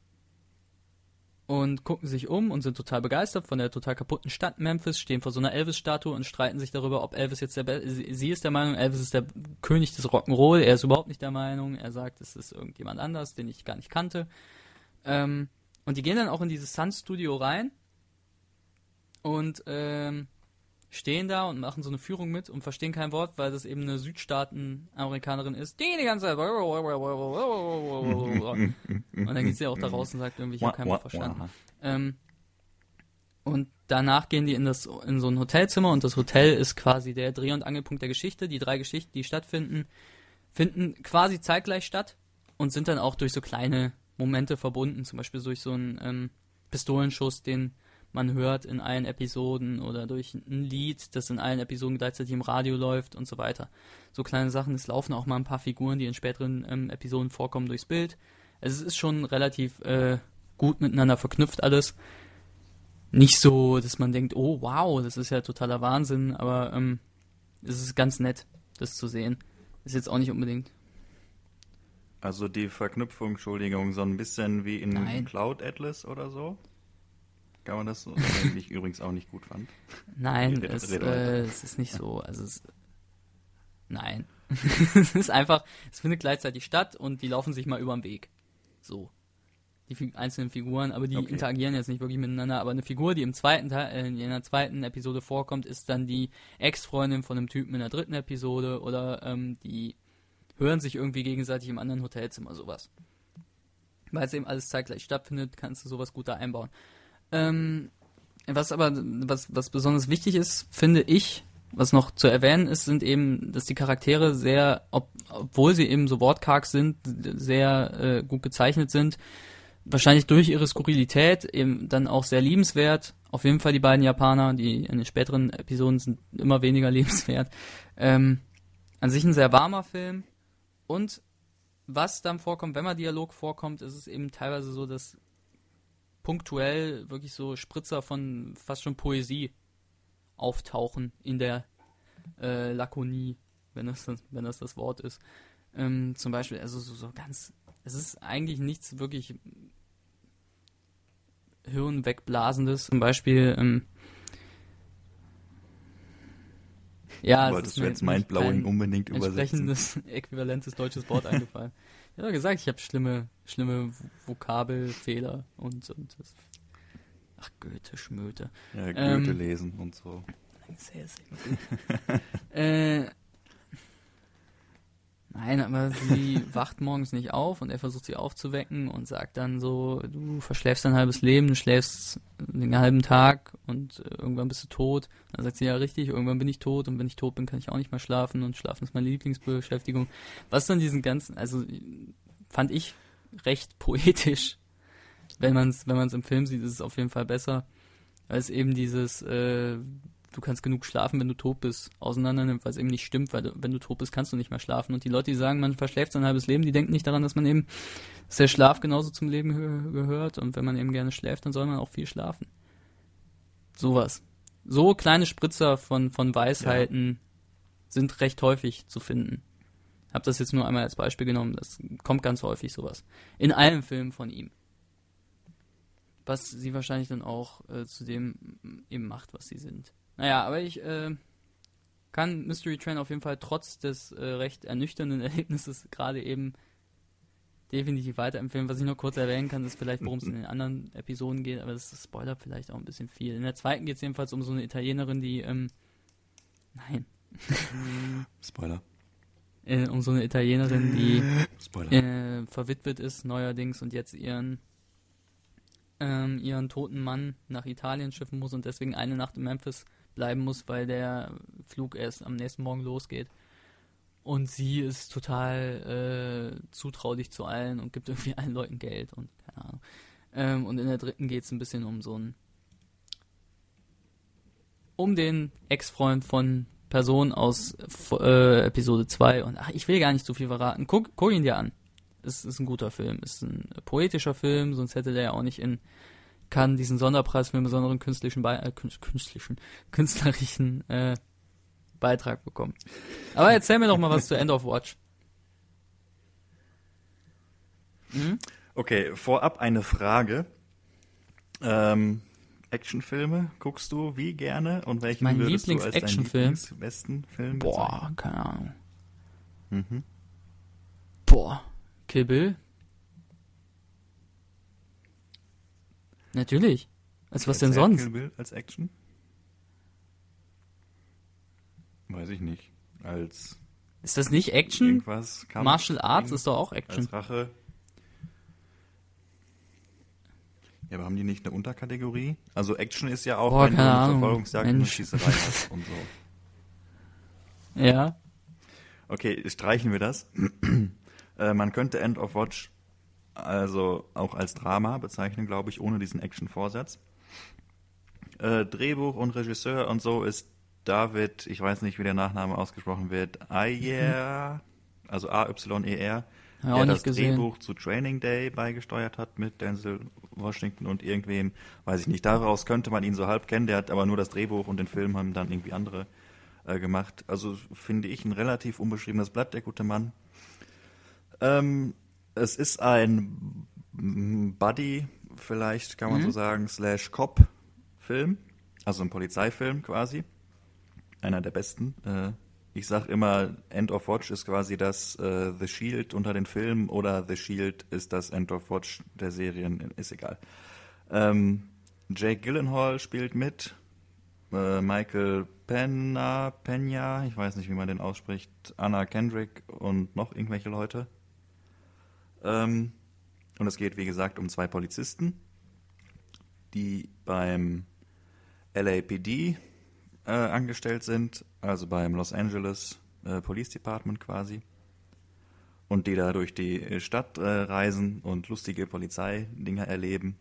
und gucken sich um und sind total begeistert von der total kaputten Stadt Memphis, stehen vor so einer Elvis-Statue und streiten sich darüber, ob Elvis jetzt der Be- sie, sie ist der Meinung, Elvis ist der König des Rock'n'Roll, er ist überhaupt nicht der Meinung, er sagt, es ist irgendjemand anders, den ich gar nicht kannte. Ähm, und die gehen dann auch in dieses Sun-Studio rein und ähm, stehen da und machen so eine Führung mit und verstehen kein Wort, weil das eben eine Südstaaten-Amerikanerin ist, die die ganze Zeit und dann geht sie auch da raus und sagt irgendwie, ich habe kein Wort verstanden. Ähm, und danach gehen die in das in so ein Hotelzimmer und das Hotel ist quasi der Dreh- und Angelpunkt der Geschichte. Die drei Geschichten, die stattfinden, finden quasi zeitgleich statt und sind dann auch durch so kleine Momente verbunden, zum Beispiel durch so einen ähm, Pistolenschuss, den man hört in allen Episoden oder durch ein Lied, das in allen Episoden gleichzeitig im Radio läuft und so weiter. So kleine Sachen, es laufen auch mal ein paar Figuren, die in späteren ähm, Episoden vorkommen, durchs Bild. Also es ist schon relativ äh, gut miteinander verknüpft alles. Nicht so, dass man denkt, oh wow, das ist ja totaler Wahnsinn, aber ähm, es ist ganz nett, das zu sehen. Ist jetzt auch nicht unbedingt. Also die Verknüpfung, Entschuldigung, so ein bisschen wie in Nein. Cloud Atlas oder so? Kann man das so sagen, die ich übrigens auch nicht gut fand? Nein, Red- es, red äh, es ist nicht so. Also es, nein. Es ist einfach, es findet gleichzeitig statt und die laufen sich mal über den Weg. So. Die fi- einzelnen Figuren, aber die Okay. interagieren jetzt nicht wirklich miteinander. Aber eine Figur, die im zweiten Teil, äh, in der zweiten Episode vorkommt, ist dann die Ex-Freundin von einem Typen in der dritten Episode oder ähm, die hören sich irgendwie gegenseitig im anderen Hotelzimmer, sowas. Weil es eben alles zeitgleich stattfindet, kannst du sowas gut da einbauen. Ähm, was aber, was, was besonders wichtig ist, finde ich, was noch zu erwähnen ist, sind eben, dass die Charaktere sehr, ob, obwohl sie eben so wortkarg sind, sehr äh, gut gezeichnet sind, wahrscheinlich durch ihre Skurrilität eben dann auch sehr liebenswert. Auf jeden Fall die beiden Japaner, die in den späteren Episoden sind immer weniger liebenswert. Ähm, an sich ein sehr warmer Film. Und was dann vorkommt, wenn mal Dialog vorkommt, ist es eben teilweise so, dass punktuell wirklich so Spritzer von fast schon Poesie auftauchen in der äh, Lakonie, wenn das, das, wenn das das Wort ist. Ähm, zum Beispiel, also so, so ganz, es ist eigentlich nichts wirklich Hirnwegblasendes. Zum Beispiel, ähm, ja, Du es wolltest ist du mir jetzt nicht Mindblowing kein unbedingt übersetzen. entsprechendes äquivalentes deutsches Wort eingefallen. Ich habe gesagt, ich habe schlimme, schlimme Vokabelfehler und, und das, ach, Goethe, Schmöte. Ja, Goethe Ähm, lesen und so. Sehr, sehr gut. äh, nein, aber sie wacht morgens nicht auf und er versucht sie aufzuwecken und sagt dann so, du verschläfst dein halbes Leben, du schläfst den halben Tag und äh, irgendwann bist du tot. Dann sagt sie, ja richtig, irgendwann bin ich tot und wenn ich tot bin, kann ich auch nicht mehr schlafen und schlafen ist meine Lieblingsbeschäftigung. Was dann diesen ganzen, also fand ich recht poetisch. Wenn man es wenn man's im Film sieht, ist es auf jeden Fall besser, weil es eben dieses äh, du kannst genug schlafen, wenn du tot bist, auseinander nimmt, weil es eben nicht stimmt, weil du, wenn du tot bist, kannst du nicht mehr schlafen. Und die Leute, die sagen, man verschläft sein halbes Leben, die denken nicht daran, dass man eben, dass der Schlaf genauso zum Leben geh- gehört und wenn man eben gerne schläft, dann soll man auch viel schlafen. Sowas. So kleine Spritzer von, von Weisheiten ja. sind recht häufig zu finden. Hab das jetzt nur einmal als Beispiel genommen, das kommt ganz häufig sowas. In allen Filmen von ihm. Was sie wahrscheinlich dann auch äh, zu dem eben macht, was sie sind. Naja, aber ich äh, kann Mystery Train auf jeden Fall trotz des äh, recht ernüchternden Erlebnisses gerade eben definitiv weiterempfehlen. Was ich noch kurz erwähnen kann, ist vielleicht, worum es in den anderen Episoden geht, aber das spoilert vielleicht auch ein bisschen viel. In der zweiten geht es jedenfalls um so eine Italienerin, die, ähm, nein. Spoiler. Äh, um so eine Italienerin, die Spoiler. Äh, verwitwet ist neuerdings und jetzt ihren ähm, ihren toten Mann nach Italien schiffen muss und deswegen eine Nacht in Memphis bleiben muss, weil der Flug erst am nächsten Morgen losgeht. Und sie ist total äh, zutraulich zu allen und gibt irgendwie allen Leuten Geld und keine Ahnung. Ähm, und in der dritten geht es ein bisschen um so einen um den Ex-Freund von Person aus äh, Episode zwei und ach, ich will gar nicht so viel verraten. Guck, guck ihn dir an. Es ist ein guter Film. Es ist ein poetischer Film, sonst hätte der ja auch nicht in Cannes diesen Sonderpreis für einen besonderen künstlichen, Be- äh, künstlichen künstlerischen äh, Beitrag bekommen. Aber erzähl mir doch mal was zu End of Watch. Mhm. Okay, vorab eine Frage. Ähm, Actionfilme guckst du wie gerne und welchen Mein würdest du als deinen Lieblings-Actionfilm? Lieblingsbesten Film Boah, bezeichnen? keine Ahnung. Mhm. Boah, Kill Bill? Natürlich. Als was denn Erzähl sonst? Kill Bill als Action? Weiß ich nicht. Als Ist das nicht Action? irgendwas Kampf, Martial Arts Ding, ist doch auch Action. als Rache. Ja, aber haben die nicht eine Unterkategorie? Also Action ist ja auch, Boah, wenn du keine eine Ahnung. Verfolgungsjagd und Mensch. Schießerei hast und so. Ja. Okay, streichen wir das. äh, man könnte End of Watch also auch als Drama bezeichnen, glaube ich, ohne diesen Action-Vorsatz. Äh, Drehbuch und Regisseur und so ist David, ich weiß nicht, wie der Nachname ausgesprochen wird, Ayer, also A Y E R, Ja, auch der nicht das gesehen. Drehbuch zu Training Day beigesteuert hat mit Denzel Washington und irgendwem, weiß ich nicht. Daraus könnte man ihn so halb kennen, der hat aber nur das Drehbuch und den Film haben dann irgendwie andere äh, gemacht. Also finde ich ein relativ unbeschriebenes Blatt, der gute Mann. Ähm, es ist ein Buddy, vielleicht kann man Mhm. so sagen, slash Cop Film, also ein Polizeifilm quasi. Einer der besten. Äh, ich sag immer, End of Watch ist quasi das äh, The Shield unter den Filmen oder The Shield ist das End of Watch der Serien, ist egal. Ähm, Jake Gyllenhaal spielt mit, äh, Michael Pena, Pena, ich weiß nicht, wie man den ausspricht, Anna Kendrick und noch irgendwelche Leute. Ähm, und es geht, wie gesagt, um zwei Polizisten, die beim L A P D äh, angestellt sind, also beim Los Angeles äh, Police Department quasi. Und die da durch die Stadt äh, reisen und lustige Polizeidinger erleben.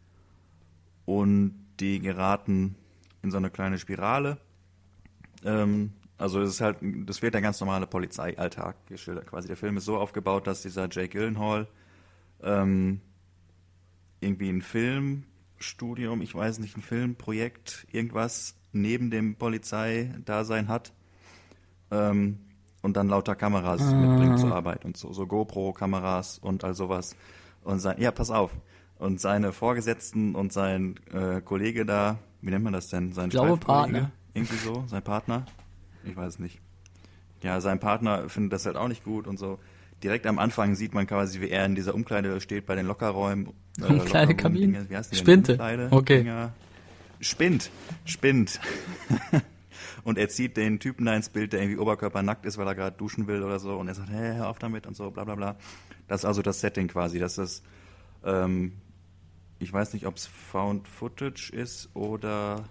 Und die geraten in so eine kleine Spirale. Ähm, also das ist halt, das wird der ganz normale Polizeialltag geschildert quasi. Der Film ist so aufgebaut, dass dieser Jake Gyllenhaal ähm, irgendwie ein Filmstudium, ich weiß nicht, ein Filmprojekt, irgendwas neben dem Polizeidasein hat ähm, und dann lauter Kameras ah. mitbringt zur Arbeit und so, so GoPro-Kameras und all sowas. Und sein, ja, pass auf. Und seine Vorgesetzten und sein äh, Kollege da, wie nennt man das denn? Sein Partner. Irgendwie so, sein Partner? Ich weiß es nicht. Ja, sein Partner findet das halt auch nicht gut und so. Direkt am Anfang sieht man quasi, wie er in dieser Umkleide steht bei den Lockerräumen. Äh, Umkleide Kabine? Wie heißt die denn? Spinte. Umkleide okay. Dinger. Spinnt. Spinnt. Und er zieht den Typen da ins Bild, der irgendwie oberkörpernackt ist, weil er gerade duschen will oder so. Und er sagt, hey, hör auf damit und so, bla bla bla. Das ist also das Setting quasi. Das ist, ähm, ich weiß nicht, ob es Found Footage ist oder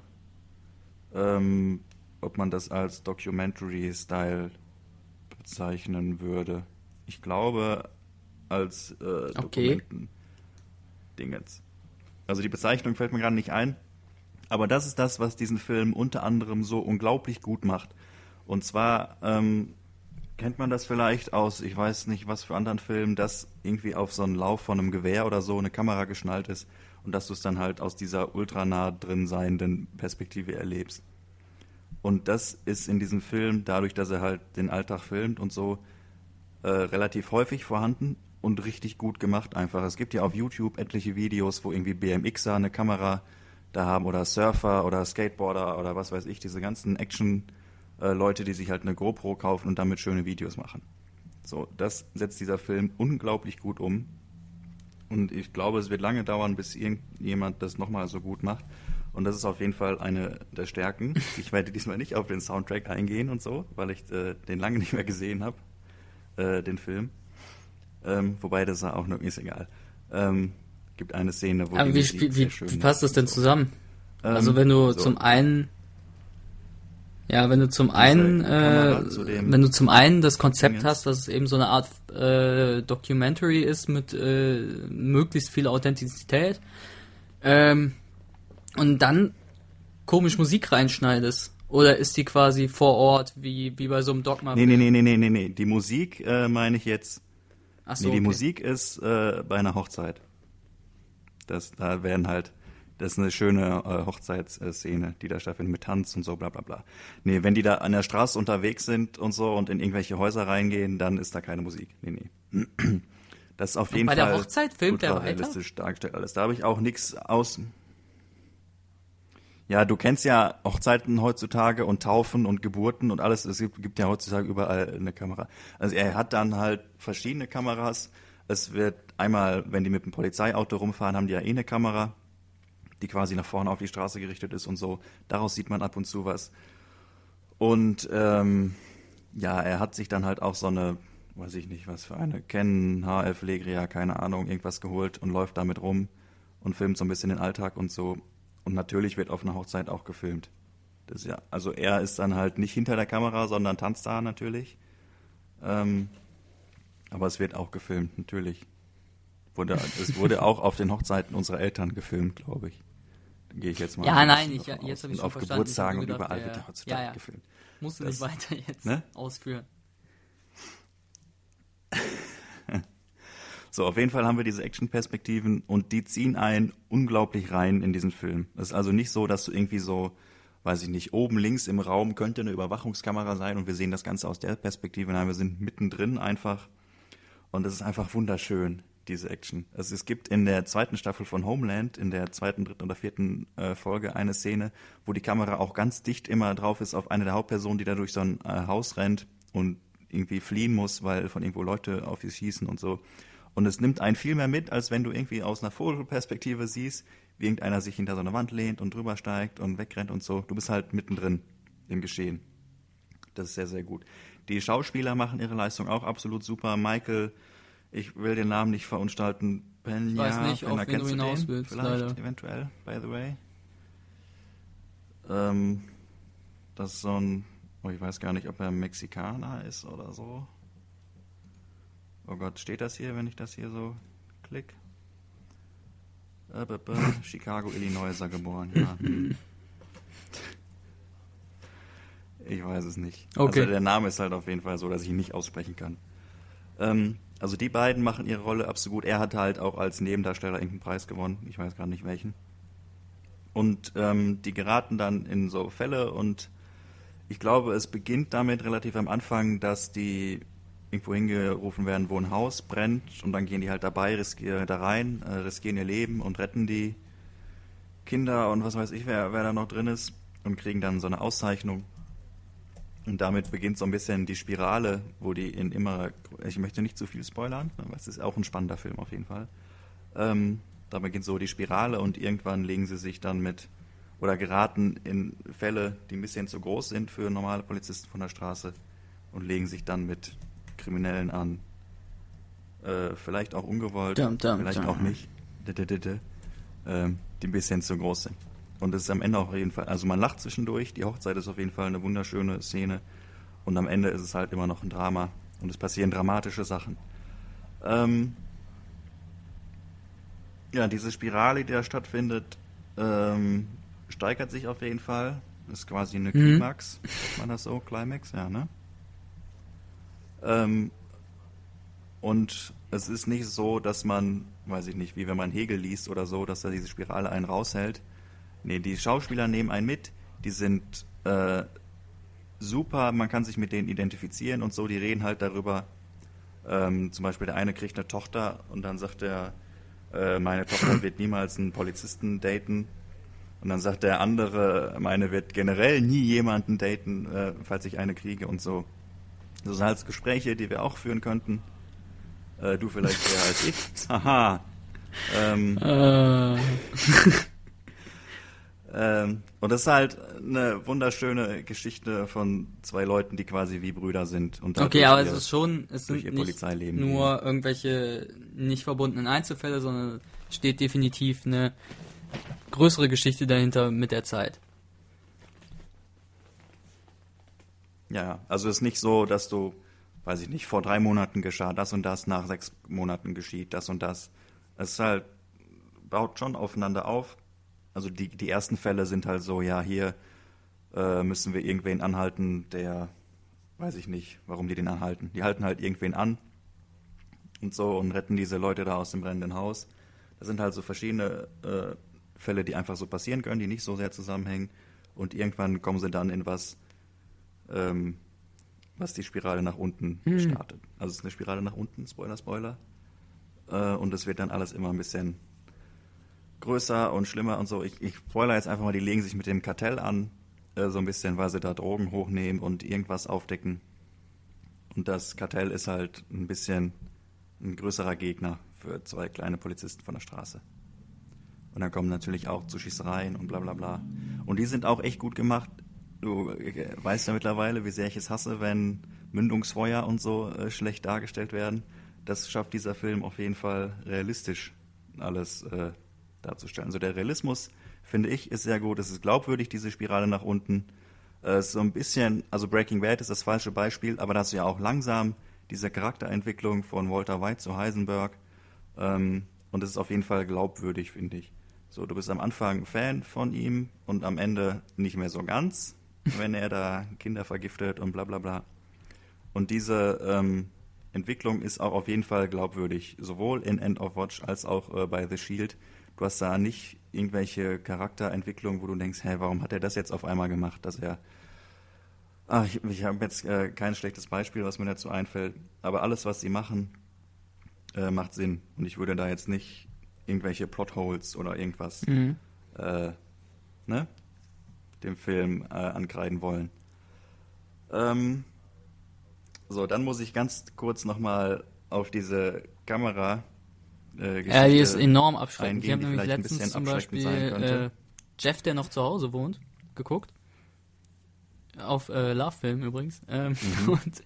ähm, ob man das als Documentary-Style bezeichnen würde. Ich glaube, als äh, Dokumenten-Dingens. Also die Bezeichnung fällt mir gerade nicht ein. Aber das ist das, was diesen Film unter anderem so unglaublich gut macht. Und zwar ähm, kennt man das vielleicht aus, ich weiß nicht was für anderen Filmen, dass irgendwie auf so einen Lauf von einem Gewehr oder so eine Kamera geschnallt ist und dass du es dann halt aus dieser ultra nah drin seienden Perspektive erlebst. Und das ist in diesem Film, dadurch, dass er halt den Alltag filmt und so, äh, relativ häufig vorhanden und richtig gut gemacht einfach. Es gibt ja auf YouTube etliche Videos, wo irgendwie B M Xer eine Kamera da haben oder Surfer oder Skateboarder oder was weiß ich, diese ganzen Action-Leute, die sich halt eine GoPro kaufen und damit schöne Videos machen. So, das setzt dieser Film unglaublich gut um. Und ich glaube, es wird lange dauern, bis irgendjemand das nochmal so gut macht. Und das ist auf jeden Fall eine der Stärken. Ich werde diesmal nicht auf den Soundtrack eingehen und so, weil ich äh, den lange nicht mehr gesehen habe, äh, den Film. Ähm, wobei, das ist auch noch, ist egal. Ähm, gibt eine Szene, wo Aber die wie, Musik wie, sehr wie, schön wie passt das denn so. zusammen? Ähm, also wenn du so. zum einen ja, wenn du zum einen äh, wenn du zum einen das Konzept Dingens. hast, dass es eben so eine Art äh, Documentary ist mit äh, möglichst viel Authentizität ähm, und dann komisch Musik reinschneidest, oder ist die quasi vor Ort wie wie bei so einem Dogma? Nee, nee, nee, nee, nee, nee, nee. Die Musik äh, meine ich jetzt. Ach so, nee, die okay. Musik ist äh, bei einer Hochzeit. Das, da werden halt, das ist eine schöne äh, Hochzeitsszene, die da stattfindet mit Tanz und so, bla bla bla. Nee, wenn die da an der Straße unterwegs sind und so und in irgendwelche Häuser reingehen, dann ist da keine Musik. Nee, nee. Das ist auf jeden bei Fall der Hochzeit filmt der weiter? realistisch dargestellt alles. Da habe ich auch nichts aus. Ja, du kennst ja Hochzeiten heutzutage und Taufen und Geburten und alles. Es gibt, gibt ja heutzutage überall eine Kamera. Also er hat dann halt verschiedene Kameras. Es wird einmal, wenn die mit dem Polizeiauto rumfahren, haben die ja eh eine Kamera, die quasi nach vorne auf die Straße gerichtet ist und so. Daraus sieht man ab und zu was. Und ähm, ja, er hat sich dann halt auch so eine, weiß ich nicht, was für eine, Canon H F Legria, keine Ahnung, irgendwas geholt und läuft damit rum und filmt so ein bisschen den Alltag und so. Und natürlich wird auf einer Hochzeit auch gefilmt. Das ist ja, also er ist dann halt nicht hinter der Kamera, sondern tanzt da natürlich. Ähm, aber es wird auch gefilmt, natürlich. Wurde, es wurde auch auf den Hochzeiten unserer Eltern gefilmt, glaube ich. Da gehe ich jetzt mal. Ja, nein, ich, jetzt habe ich und schon auf verstanden. Geburtstagen und gedacht, überall der, wird ja heutzutage ja, ja. gefilmt. Musst du Das, nicht weiter jetzt ne? ausführen. So, auf jeden Fall haben wir diese Action-Perspektiven und die ziehen einen unglaublich rein in diesen Film. Es ist also nicht so, dass du irgendwie so, weiß ich nicht, oben links im Raum könnte eine Überwachungskamera sein und wir sehen das Ganze aus der Perspektive. Nein, wir sind mittendrin einfach und es ist einfach wunderschön. diese Action. Also es gibt in der zweiten Staffel von Homeland, in der zweiten, dritten oder vierten äh, Folge eine Szene, wo die Kamera auch ganz dicht immer drauf ist auf eine der Hauptpersonen, die da durch so ein äh, Haus rennt und irgendwie fliehen muss, weil von irgendwo Leute auf sie schießen und so. Und es nimmt einen viel mehr mit, als wenn du irgendwie aus einer Vogelperspektive siehst, wie irgendeiner sich hinter so eine Wand lehnt und drüber steigt und wegrennt und so. Du bist halt mittendrin im Geschehen. Das ist sehr, sehr gut. Die Schauspieler machen ihre Leistung auch absolut super. Michael, ich will den Namen nicht verunstalten, Peña, Ich weiß nicht, auf wen du hinaus willst, vielleicht, leider. eventuell, by the way. Ähm, das ist so ein, oh, ich weiß gar nicht, ob er Mexikaner ist oder so. Oh Gott, steht das hier, wenn ich das hier so klick? Äh, b- b- Chicago, Illinois ist er geboren, ja. Hm. Ich weiß es nicht. Okay. Also der Name ist halt auf jeden Fall so, dass ich ihn nicht aussprechen kann. Ähm, also die beiden machen ihre Rolle absolut gut. Er hat halt auch als Nebendarsteller irgendeinen Preis gewonnen. Ich weiß gerade nicht welchen. Und ähm, die geraten dann in so Fälle und ich glaube, es beginnt damit relativ am Anfang, dass die irgendwo hingerufen werden, wo ein Haus brennt und dann gehen die halt dabei, riskieren, da rein, äh, riskieren ihr Leben und retten die Kinder und was weiß ich, wer, wer da noch drin ist und kriegen dann so eine Auszeichnung. Und damit beginnt so ein bisschen die Spirale, wo die in immer, ich möchte nicht zu viel spoilern, aber es ist auch ein spannender Film auf jeden Fall. Ähm, da beginnt so die Spirale und irgendwann legen sie sich dann mit, oder geraten in Fälle, die ein bisschen zu groß sind für normale Polizisten von der Straße und legen sich dann mit Kriminellen an. Äh, vielleicht auch ungewollt, Dum, dum, vielleicht dum. auch nicht, ähm, die ein bisschen zu groß sind. Und es ist am Ende auch auf jeden Fall, also man lacht zwischendurch, die Hochzeit ist auf jeden Fall eine wunderschöne Szene und am Ende ist es halt immer noch ein Drama und es passieren dramatische Sachen. Ähm, ja, diese Spirale, die da stattfindet, ähm, steigert sich auf jeden Fall. Das ist quasi eine Klimax, sagt man das so? Climax, ja, ne? Ähm, und es ist nicht so, dass man, weiß ich nicht, wie wenn man Hegel liest oder so, dass da diese Spirale einen raushält. Nee, die Schauspieler nehmen einen mit, die sind äh, super, man kann sich mit denen identifizieren und so, die reden halt darüber, ähm, zum Beispiel der eine kriegt eine Tochter und dann sagt er, äh, meine Tochter wird niemals einen Polizisten daten und dann sagt der andere, meine wird generell nie jemanden daten, äh, falls ich eine kriege und so. Das sind halt Gespräche, die wir auch führen könnten. Äh, du vielleicht eher als ich. Haha. Ähm, Äh. Ähm, und das ist halt eine wunderschöne Geschichte von zwei Leuten, die quasi wie Brüder sind. Und Okay, dadurch aber ihr- es ist schon, es durch sind ihr nicht Polizeileben nur irgendwelche nicht verbundenen Einzelfälle, sondern steht definitiv eine größere Geschichte dahinter mit der Zeit. Ja, ja. Also es ist nicht so, dass du, weiß ich nicht, vor drei Monaten geschah das und das, nach sechs Monaten geschieht das und das. Es ist halt, baut schon aufeinander auf. Also die, die ersten Fälle sind halt so, ja, hier äh, müssen wir irgendwen anhalten, der, weiß ich nicht, warum die den anhalten. Die halten halt irgendwen an und so und retten diese Leute da aus dem brennenden Haus. Das sind halt so verschiedene äh, Fälle, die einfach so passieren können, die nicht so sehr zusammenhängen. Und irgendwann kommen sie dann in was, ähm, was die Spirale nach unten Hm. startet. Also es ist eine Spirale nach unten, Spoiler, Spoiler. Äh, und es wird dann alles immer ein bisschen größer und schlimmer und so. Ich, ich spoilere jetzt einfach mal, die legen sich mit dem Kartell an, äh, so ein bisschen, weil sie da Drogen hochnehmen und irgendwas aufdecken. Und das Kartell ist halt ein bisschen ein größerer Gegner für zwei kleine Polizisten von der Straße. Und dann kommen natürlich auch zu Schießereien und bla bla bla. Und die sind auch echt gut gemacht. Du äh, weißt ja mittlerweile, wie sehr ich es hasse, wenn Mündungsfeuer und so äh, schlecht dargestellt werden. Das schafft dieser Film auf jeden Fall realistisch alles äh, darzustellen. Also der Realismus, finde ich, ist sehr gut. Es ist glaubwürdig, diese Spirale nach unten. Es ist so ein bisschen, also Breaking Bad ist das falsche Beispiel, aber da hast du ja auch langsam diese Charakterentwicklung von Walter White zu Heisenberg. Ähm, und es ist auf jeden Fall glaubwürdig, finde ich. So, du bist am Anfang Fan von ihm und am Ende nicht mehr so ganz, wenn er da Kinder vergiftet und bla bla bla. Und diese ähm, Entwicklung ist auch auf jeden Fall glaubwürdig, sowohl in End of Watch als auch äh, bei The Shield. Du hast da nicht irgendwelche Charakterentwicklungen, wo du denkst, hey, warum hat er das jetzt auf einmal gemacht, dass er... Ach, ich, ich habe jetzt äh, kein schlechtes Beispiel, was mir dazu einfällt, aber alles, was sie machen, äh, macht Sinn. Und ich würde da jetzt nicht irgendwelche Plotholes oder irgendwas Mhm. äh, ne, dem Film äh, ankreiden wollen. Ähm, so, dann muss ich ganz kurz nochmal auf diese Kamera äh, Ja, die ist Geschichte enorm abschreckend. Ich eingehen, habe die nämlich vielleicht ein letztens bisschen zum abschreckend Beispiel sein könnte. äh, Jeff, der noch zu Hause wohnt, geguckt. Auf äh, Love-Film übrigens. Ähm, Mhm. Und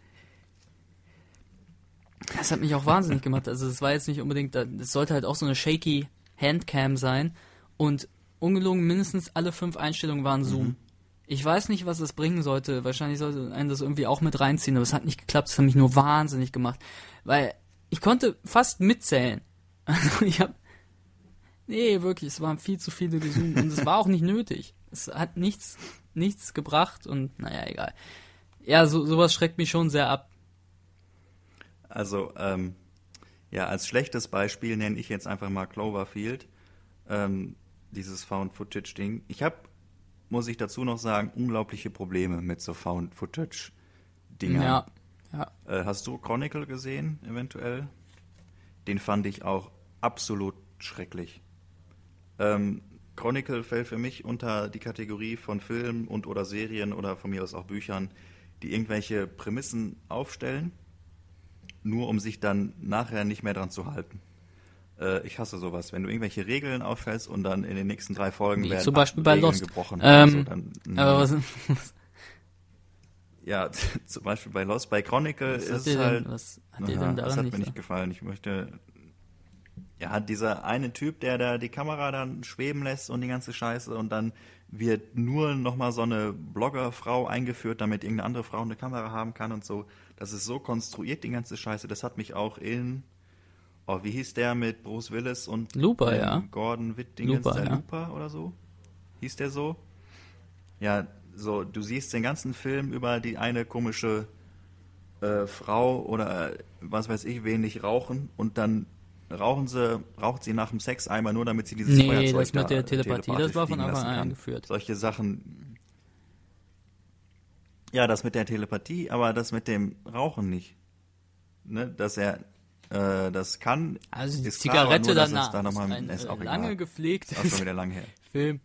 das hat mich auch wahnsinnig gemacht. Also es war jetzt nicht unbedingt, es sollte halt auch so eine shaky Handcam sein. Und ungelogen mindestens alle fünf Einstellungen waren Zoom. Mhm. Ich weiß nicht, was das bringen sollte. Wahrscheinlich sollte einen das irgendwie auch mit reinziehen, aber es hat nicht geklappt. Es hat mich nur wahnsinnig gemacht. Weil ich konnte fast mitzählen. Also ich hab... Nee, wirklich, es waren viel zu viele gezoomt und es war auch nicht nötig. Es hat nichts, nichts gebracht und naja, egal. Ja, so, sowas schreckt mich schon sehr ab. Also, ähm, ja, als schlechtes Beispiel nenne ich jetzt einfach mal Cloverfield, ähm, dieses Found-Footage-Ding. Ich habe, muss ich dazu noch sagen, unglaubliche Probleme mit so Found-Footage-Dingern. Ja, ja. Äh, hast du Chronicle gesehen, eventuell? Den fand ich auch absolut schrecklich. Ähm, Chronicle fällt für mich unter die Kategorie von Filmen und oder Serien oder von mir aus auch Büchern, die irgendwelche Prämissen aufstellen, nur um sich dann nachher nicht mehr dran zu halten. Äh, ich hasse sowas, wenn du irgendwelche Regeln aufstellst und dann in den nächsten drei Folgen Wie werden zum Beispiel acht bei Regeln Lost. gebrochen. Ähm, also dann, Aber was, was, ja, zum Beispiel bei Lost, bei Chronicle was ist hat es dir halt... denn, was hat dir Aha, denn das daran hat nicht mir nicht so? gefallen. Ich möchte... Ja, dieser eine Typ, der da die Kamera dann schweben lässt und die ganze Scheiße und dann wird nur nochmal so eine Bloggerfrau eingeführt, damit irgendeine andere Frau eine Kamera haben kann und so. Das ist so konstruiert, die ganze Scheiße. Das hat mich auch in... Oh, wie hieß der mit Bruce Willis und Looper, ähm, ja. Gordon Wittdingens, Looper, der ja. Looper oder so? Hieß der so? Ja, so, du siehst den ganzen Film über die eine komische äh, Frau oder äh, was weiß ich, wenig rauchen und dann rauchen sie, raucht sie nach dem Sex einmal nur, damit sie dieses Nee, Feuerzeug das mit da, der äh, Telepathie, das telepathisch war von fliegen Anfang lassen an kann. eingeführt. Solche Sachen. Ja, das mit der Telepathie, aber das mit dem Rauchen nicht. Ne, dass er äh, das kann, Also die ist klar, aber Zigarette nur, dass es danach da noch ist mal, ein ist äh, auch lange egal. gepflegtes Ist auch schon wieder lang her. Film.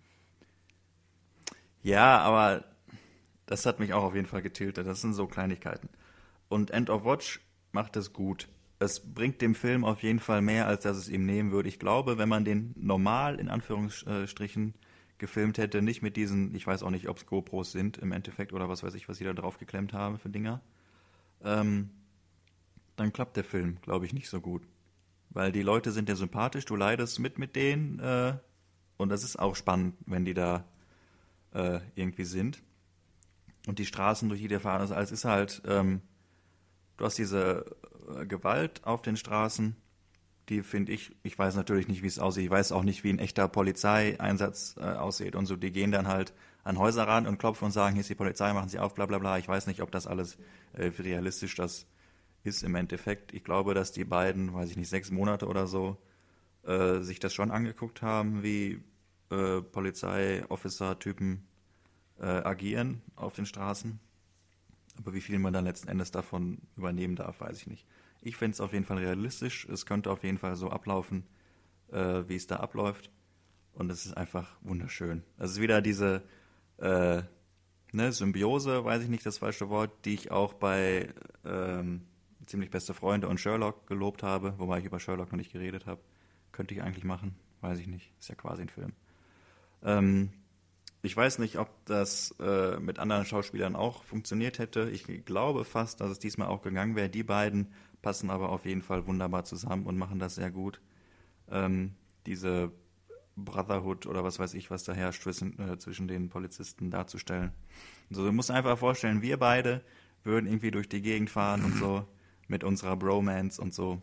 Ja, aber das hat mich auch auf jeden Fall getiltet. Das sind so Kleinigkeiten. Und End of Watch macht es gut. Es bringt dem Film auf jeden Fall mehr, als dass es ihm nehmen würde. Ich glaube, wenn man den normal, in Anführungsstrichen, gefilmt hätte, nicht mit diesen, ich weiß auch nicht, ob es GoPros sind im Endeffekt oder was weiß ich, was sie da drauf geklemmt haben für Dinger, ähm, dann klappt der Film, glaube ich, nicht so gut. Weil die Leute sind ja sympathisch, du leidest mit mit denen äh, und das ist auch spannend, wenn die da äh, irgendwie sind. Und die Straßen, durch die der fahren, also es ist halt, ähm, du hast diese äh, Gewalt auf den Straßen, die finde ich, ich weiß natürlich nicht, wie es aussieht, ich weiß auch nicht, wie ein echter Polizeieinsatz äh, aussieht und so, die gehen dann halt an Häuser ran und klopfen und sagen, hier ist die Polizei, machen sie auf, bla bla bla. Ich weiß nicht, ob das alles äh, wie realistisch das ist im Endeffekt. Ich glaube, dass die beiden, weiß ich nicht, sechs Monate oder so, äh, sich das schon angeguckt haben, wie äh, Polizei-Officer-Typen äh, agieren auf den Straßen. Aber wie viel man dann letzten Endes davon übernehmen darf, weiß ich nicht. Ich finde es auf jeden Fall realistisch. Es könnte auf jeden Fall so ablaufen, äh, wie es da abläuft. Und es ist einfach wunderschön. Es ist wieder diese äh, ne, Symbiose, weiß ich nicht das falsche Wort, die ich auch bei ähm, Ziemlich beste Freunde und Sherlock gelobt habe, wobei ich über Sherlock noch nicht geredet habe. Könnte ich eigentlich machen, weiß ich nicht. Ist ja quasi ein Film. Ähm, ich weiß nicht, ob das äh, mit anderen Schauspielern auch funktioniert hätte. Ich glaube fast, dass es diesmal auch gegangen wäre. Die beiden passen aber auf jeden Fall wunderbar zusammen und machen das sehr gut. Ähm, diese Brotherhood oder was weiß ich, was da herrscht zwischen, äh, zwischen den Polizisten darzustellen. Also, du musst einfach vorstellen, wir beide würden irgendwie durch die Gegend fahren und so mit unserer Bromance und so.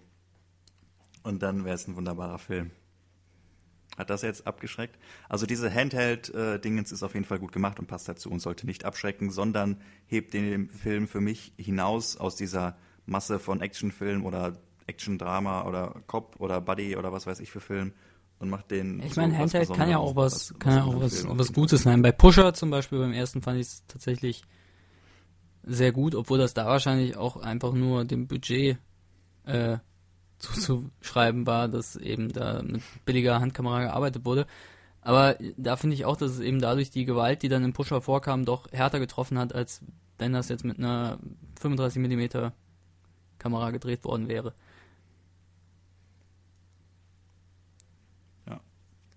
Und dann wäre es ein wunderbarer Film. Hat das jetzt abgeschreckt? Also diese Handheld-Dingens ist auf jeden Fall gut gemacht und passt dazu und sollte nicht abschrecken, sondern hebt den Film für mich hinaus aus dieser Masse von Actionfilm oder Action-Drama oder Cop oder Buddy oder was weiß ich für Film und macht den. Ich so meine, was Handheld kann ja Besonderes, auch was, was, kann ja was auch in was, Film auf was jeden Gutes Fall. sein. Bei Pusher zum Beispiel, beim ersten fand ich es tatsächlich sehr gut, obwohl das da wahrscheinlich auch einfach nur dem Budget äh, zuzuschreiben war, dass eben da mit billiger Handkamera gearbeitet wurde. Aber da finde ich auch, dass es eben dadurch die Gewalt, die dann im Pusher vorkam, doch härter getroffen hat, als wenn das jetzt mit einer fünfunddreißig Millimeter Kamera gedreht worden wäre. Ja.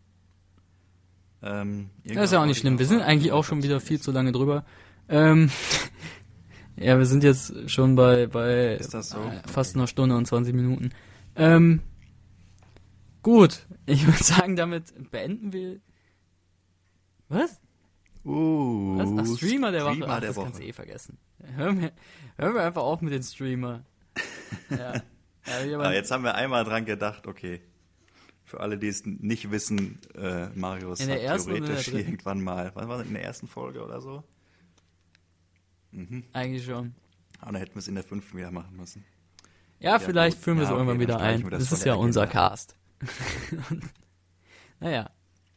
Ähm, das ist ja auch nicht schlimm. Wir sind eigentlich auch schon wieder viel zu lange drüber. Ähm, ja, wir sind jetzt schon bei, bei ist das so? äh, fast einer Stunde und zwanzig Minuten. Ähm, gut, ich würde sagen, damit beenden wir... Was? Uh, Was? Ach, Streamer der Woche. Streamer Ach, der das Woche. kannst du eh vergessen. Hören wir, hören wir einfach auf mit den Streamer. Ja. Ja, wir Ah, jetzt haben wir einmal dran gedacht, okay. Für alle, die es nicht wissen, äh, Marius In der hat ersten oder in der theoretisch dritten? irgendwann mal, was war das, in der ersten Folge oder so? Mhm. Eigentlich schon. Aber dann hätten wir es in der fünften wieder machen müssen. Ja, vielleicht gut. führen wir Ja, es okay, irgendwann dann wieder streichen ein. wir Das, das von ist der ja unser Agenda. Cast. Naja.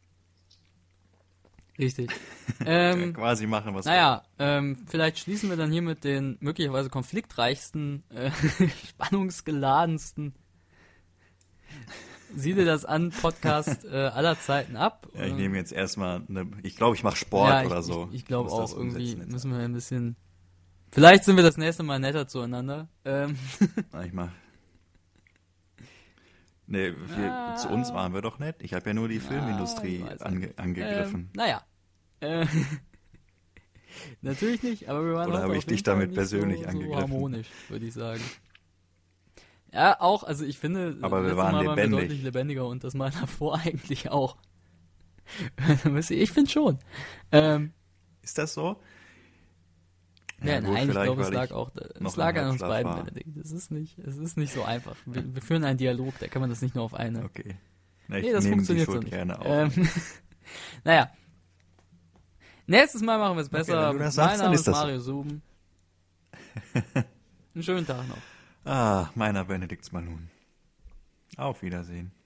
Richtig. ähm, Quasi machen, was naja, ähm, vielleicht schließen wir dann hier mit den möglicherweise konfliktreichsten, äh, spannungsgeladensten Sieh dir das an, Podcast äh, aller Zeiten ab. wir. Ja, ich nehme jetzt erstmal, eine, ich glaube, ich mache Sport ja, ich, oder so. Ich, ich glaube muss das auch, irgendwie umsetzen jetzt. müssen wir ein bisschen... Vielleicht sind wir das nächste Mal netter zueinander. Ähm, Na, ich mach. Nee, wir, Ah. zu uns waren wir doch nett. Ich habe ja nur die Filmindustrie ich weiß ange, nicht. angegriffen. Ähm, naja. Äh, natürlich nicht, aber wir waren Oder heute habe auf ich jeden dich Fall damit nicht persönlich so, angegriffen? so harmonisch, würde ich sagen. Ja, auch, also ich finde, Aber wir letztes waren Mal waren wir lebendig. deutlich lebendiger und das Mal davor eigentlich auch. Ich finde schon. Ähm, Ist das so? Ja, gut, nein, ich vielleicht, glaube, es weil lag ich auch, noch es lag im an uns Halbschlaf beiden, war. Benedikt. Es ist nicht, es ist nicht so einfach. Wir, wir führen einen Dialog, da kann man das nicht nur auf eine. Okay. Na, ich Nee, das nehme die funktioniert so Schuld nicht. gerne auf. Ähm, naja. Nächstes Mal machen wir es besser. wenn du das mein sagst, dann Name ist ist das so. Mario Suben. Einen schönen Tag noch. Ah, meiner Benedikt Malun. Auf Wiedersehen.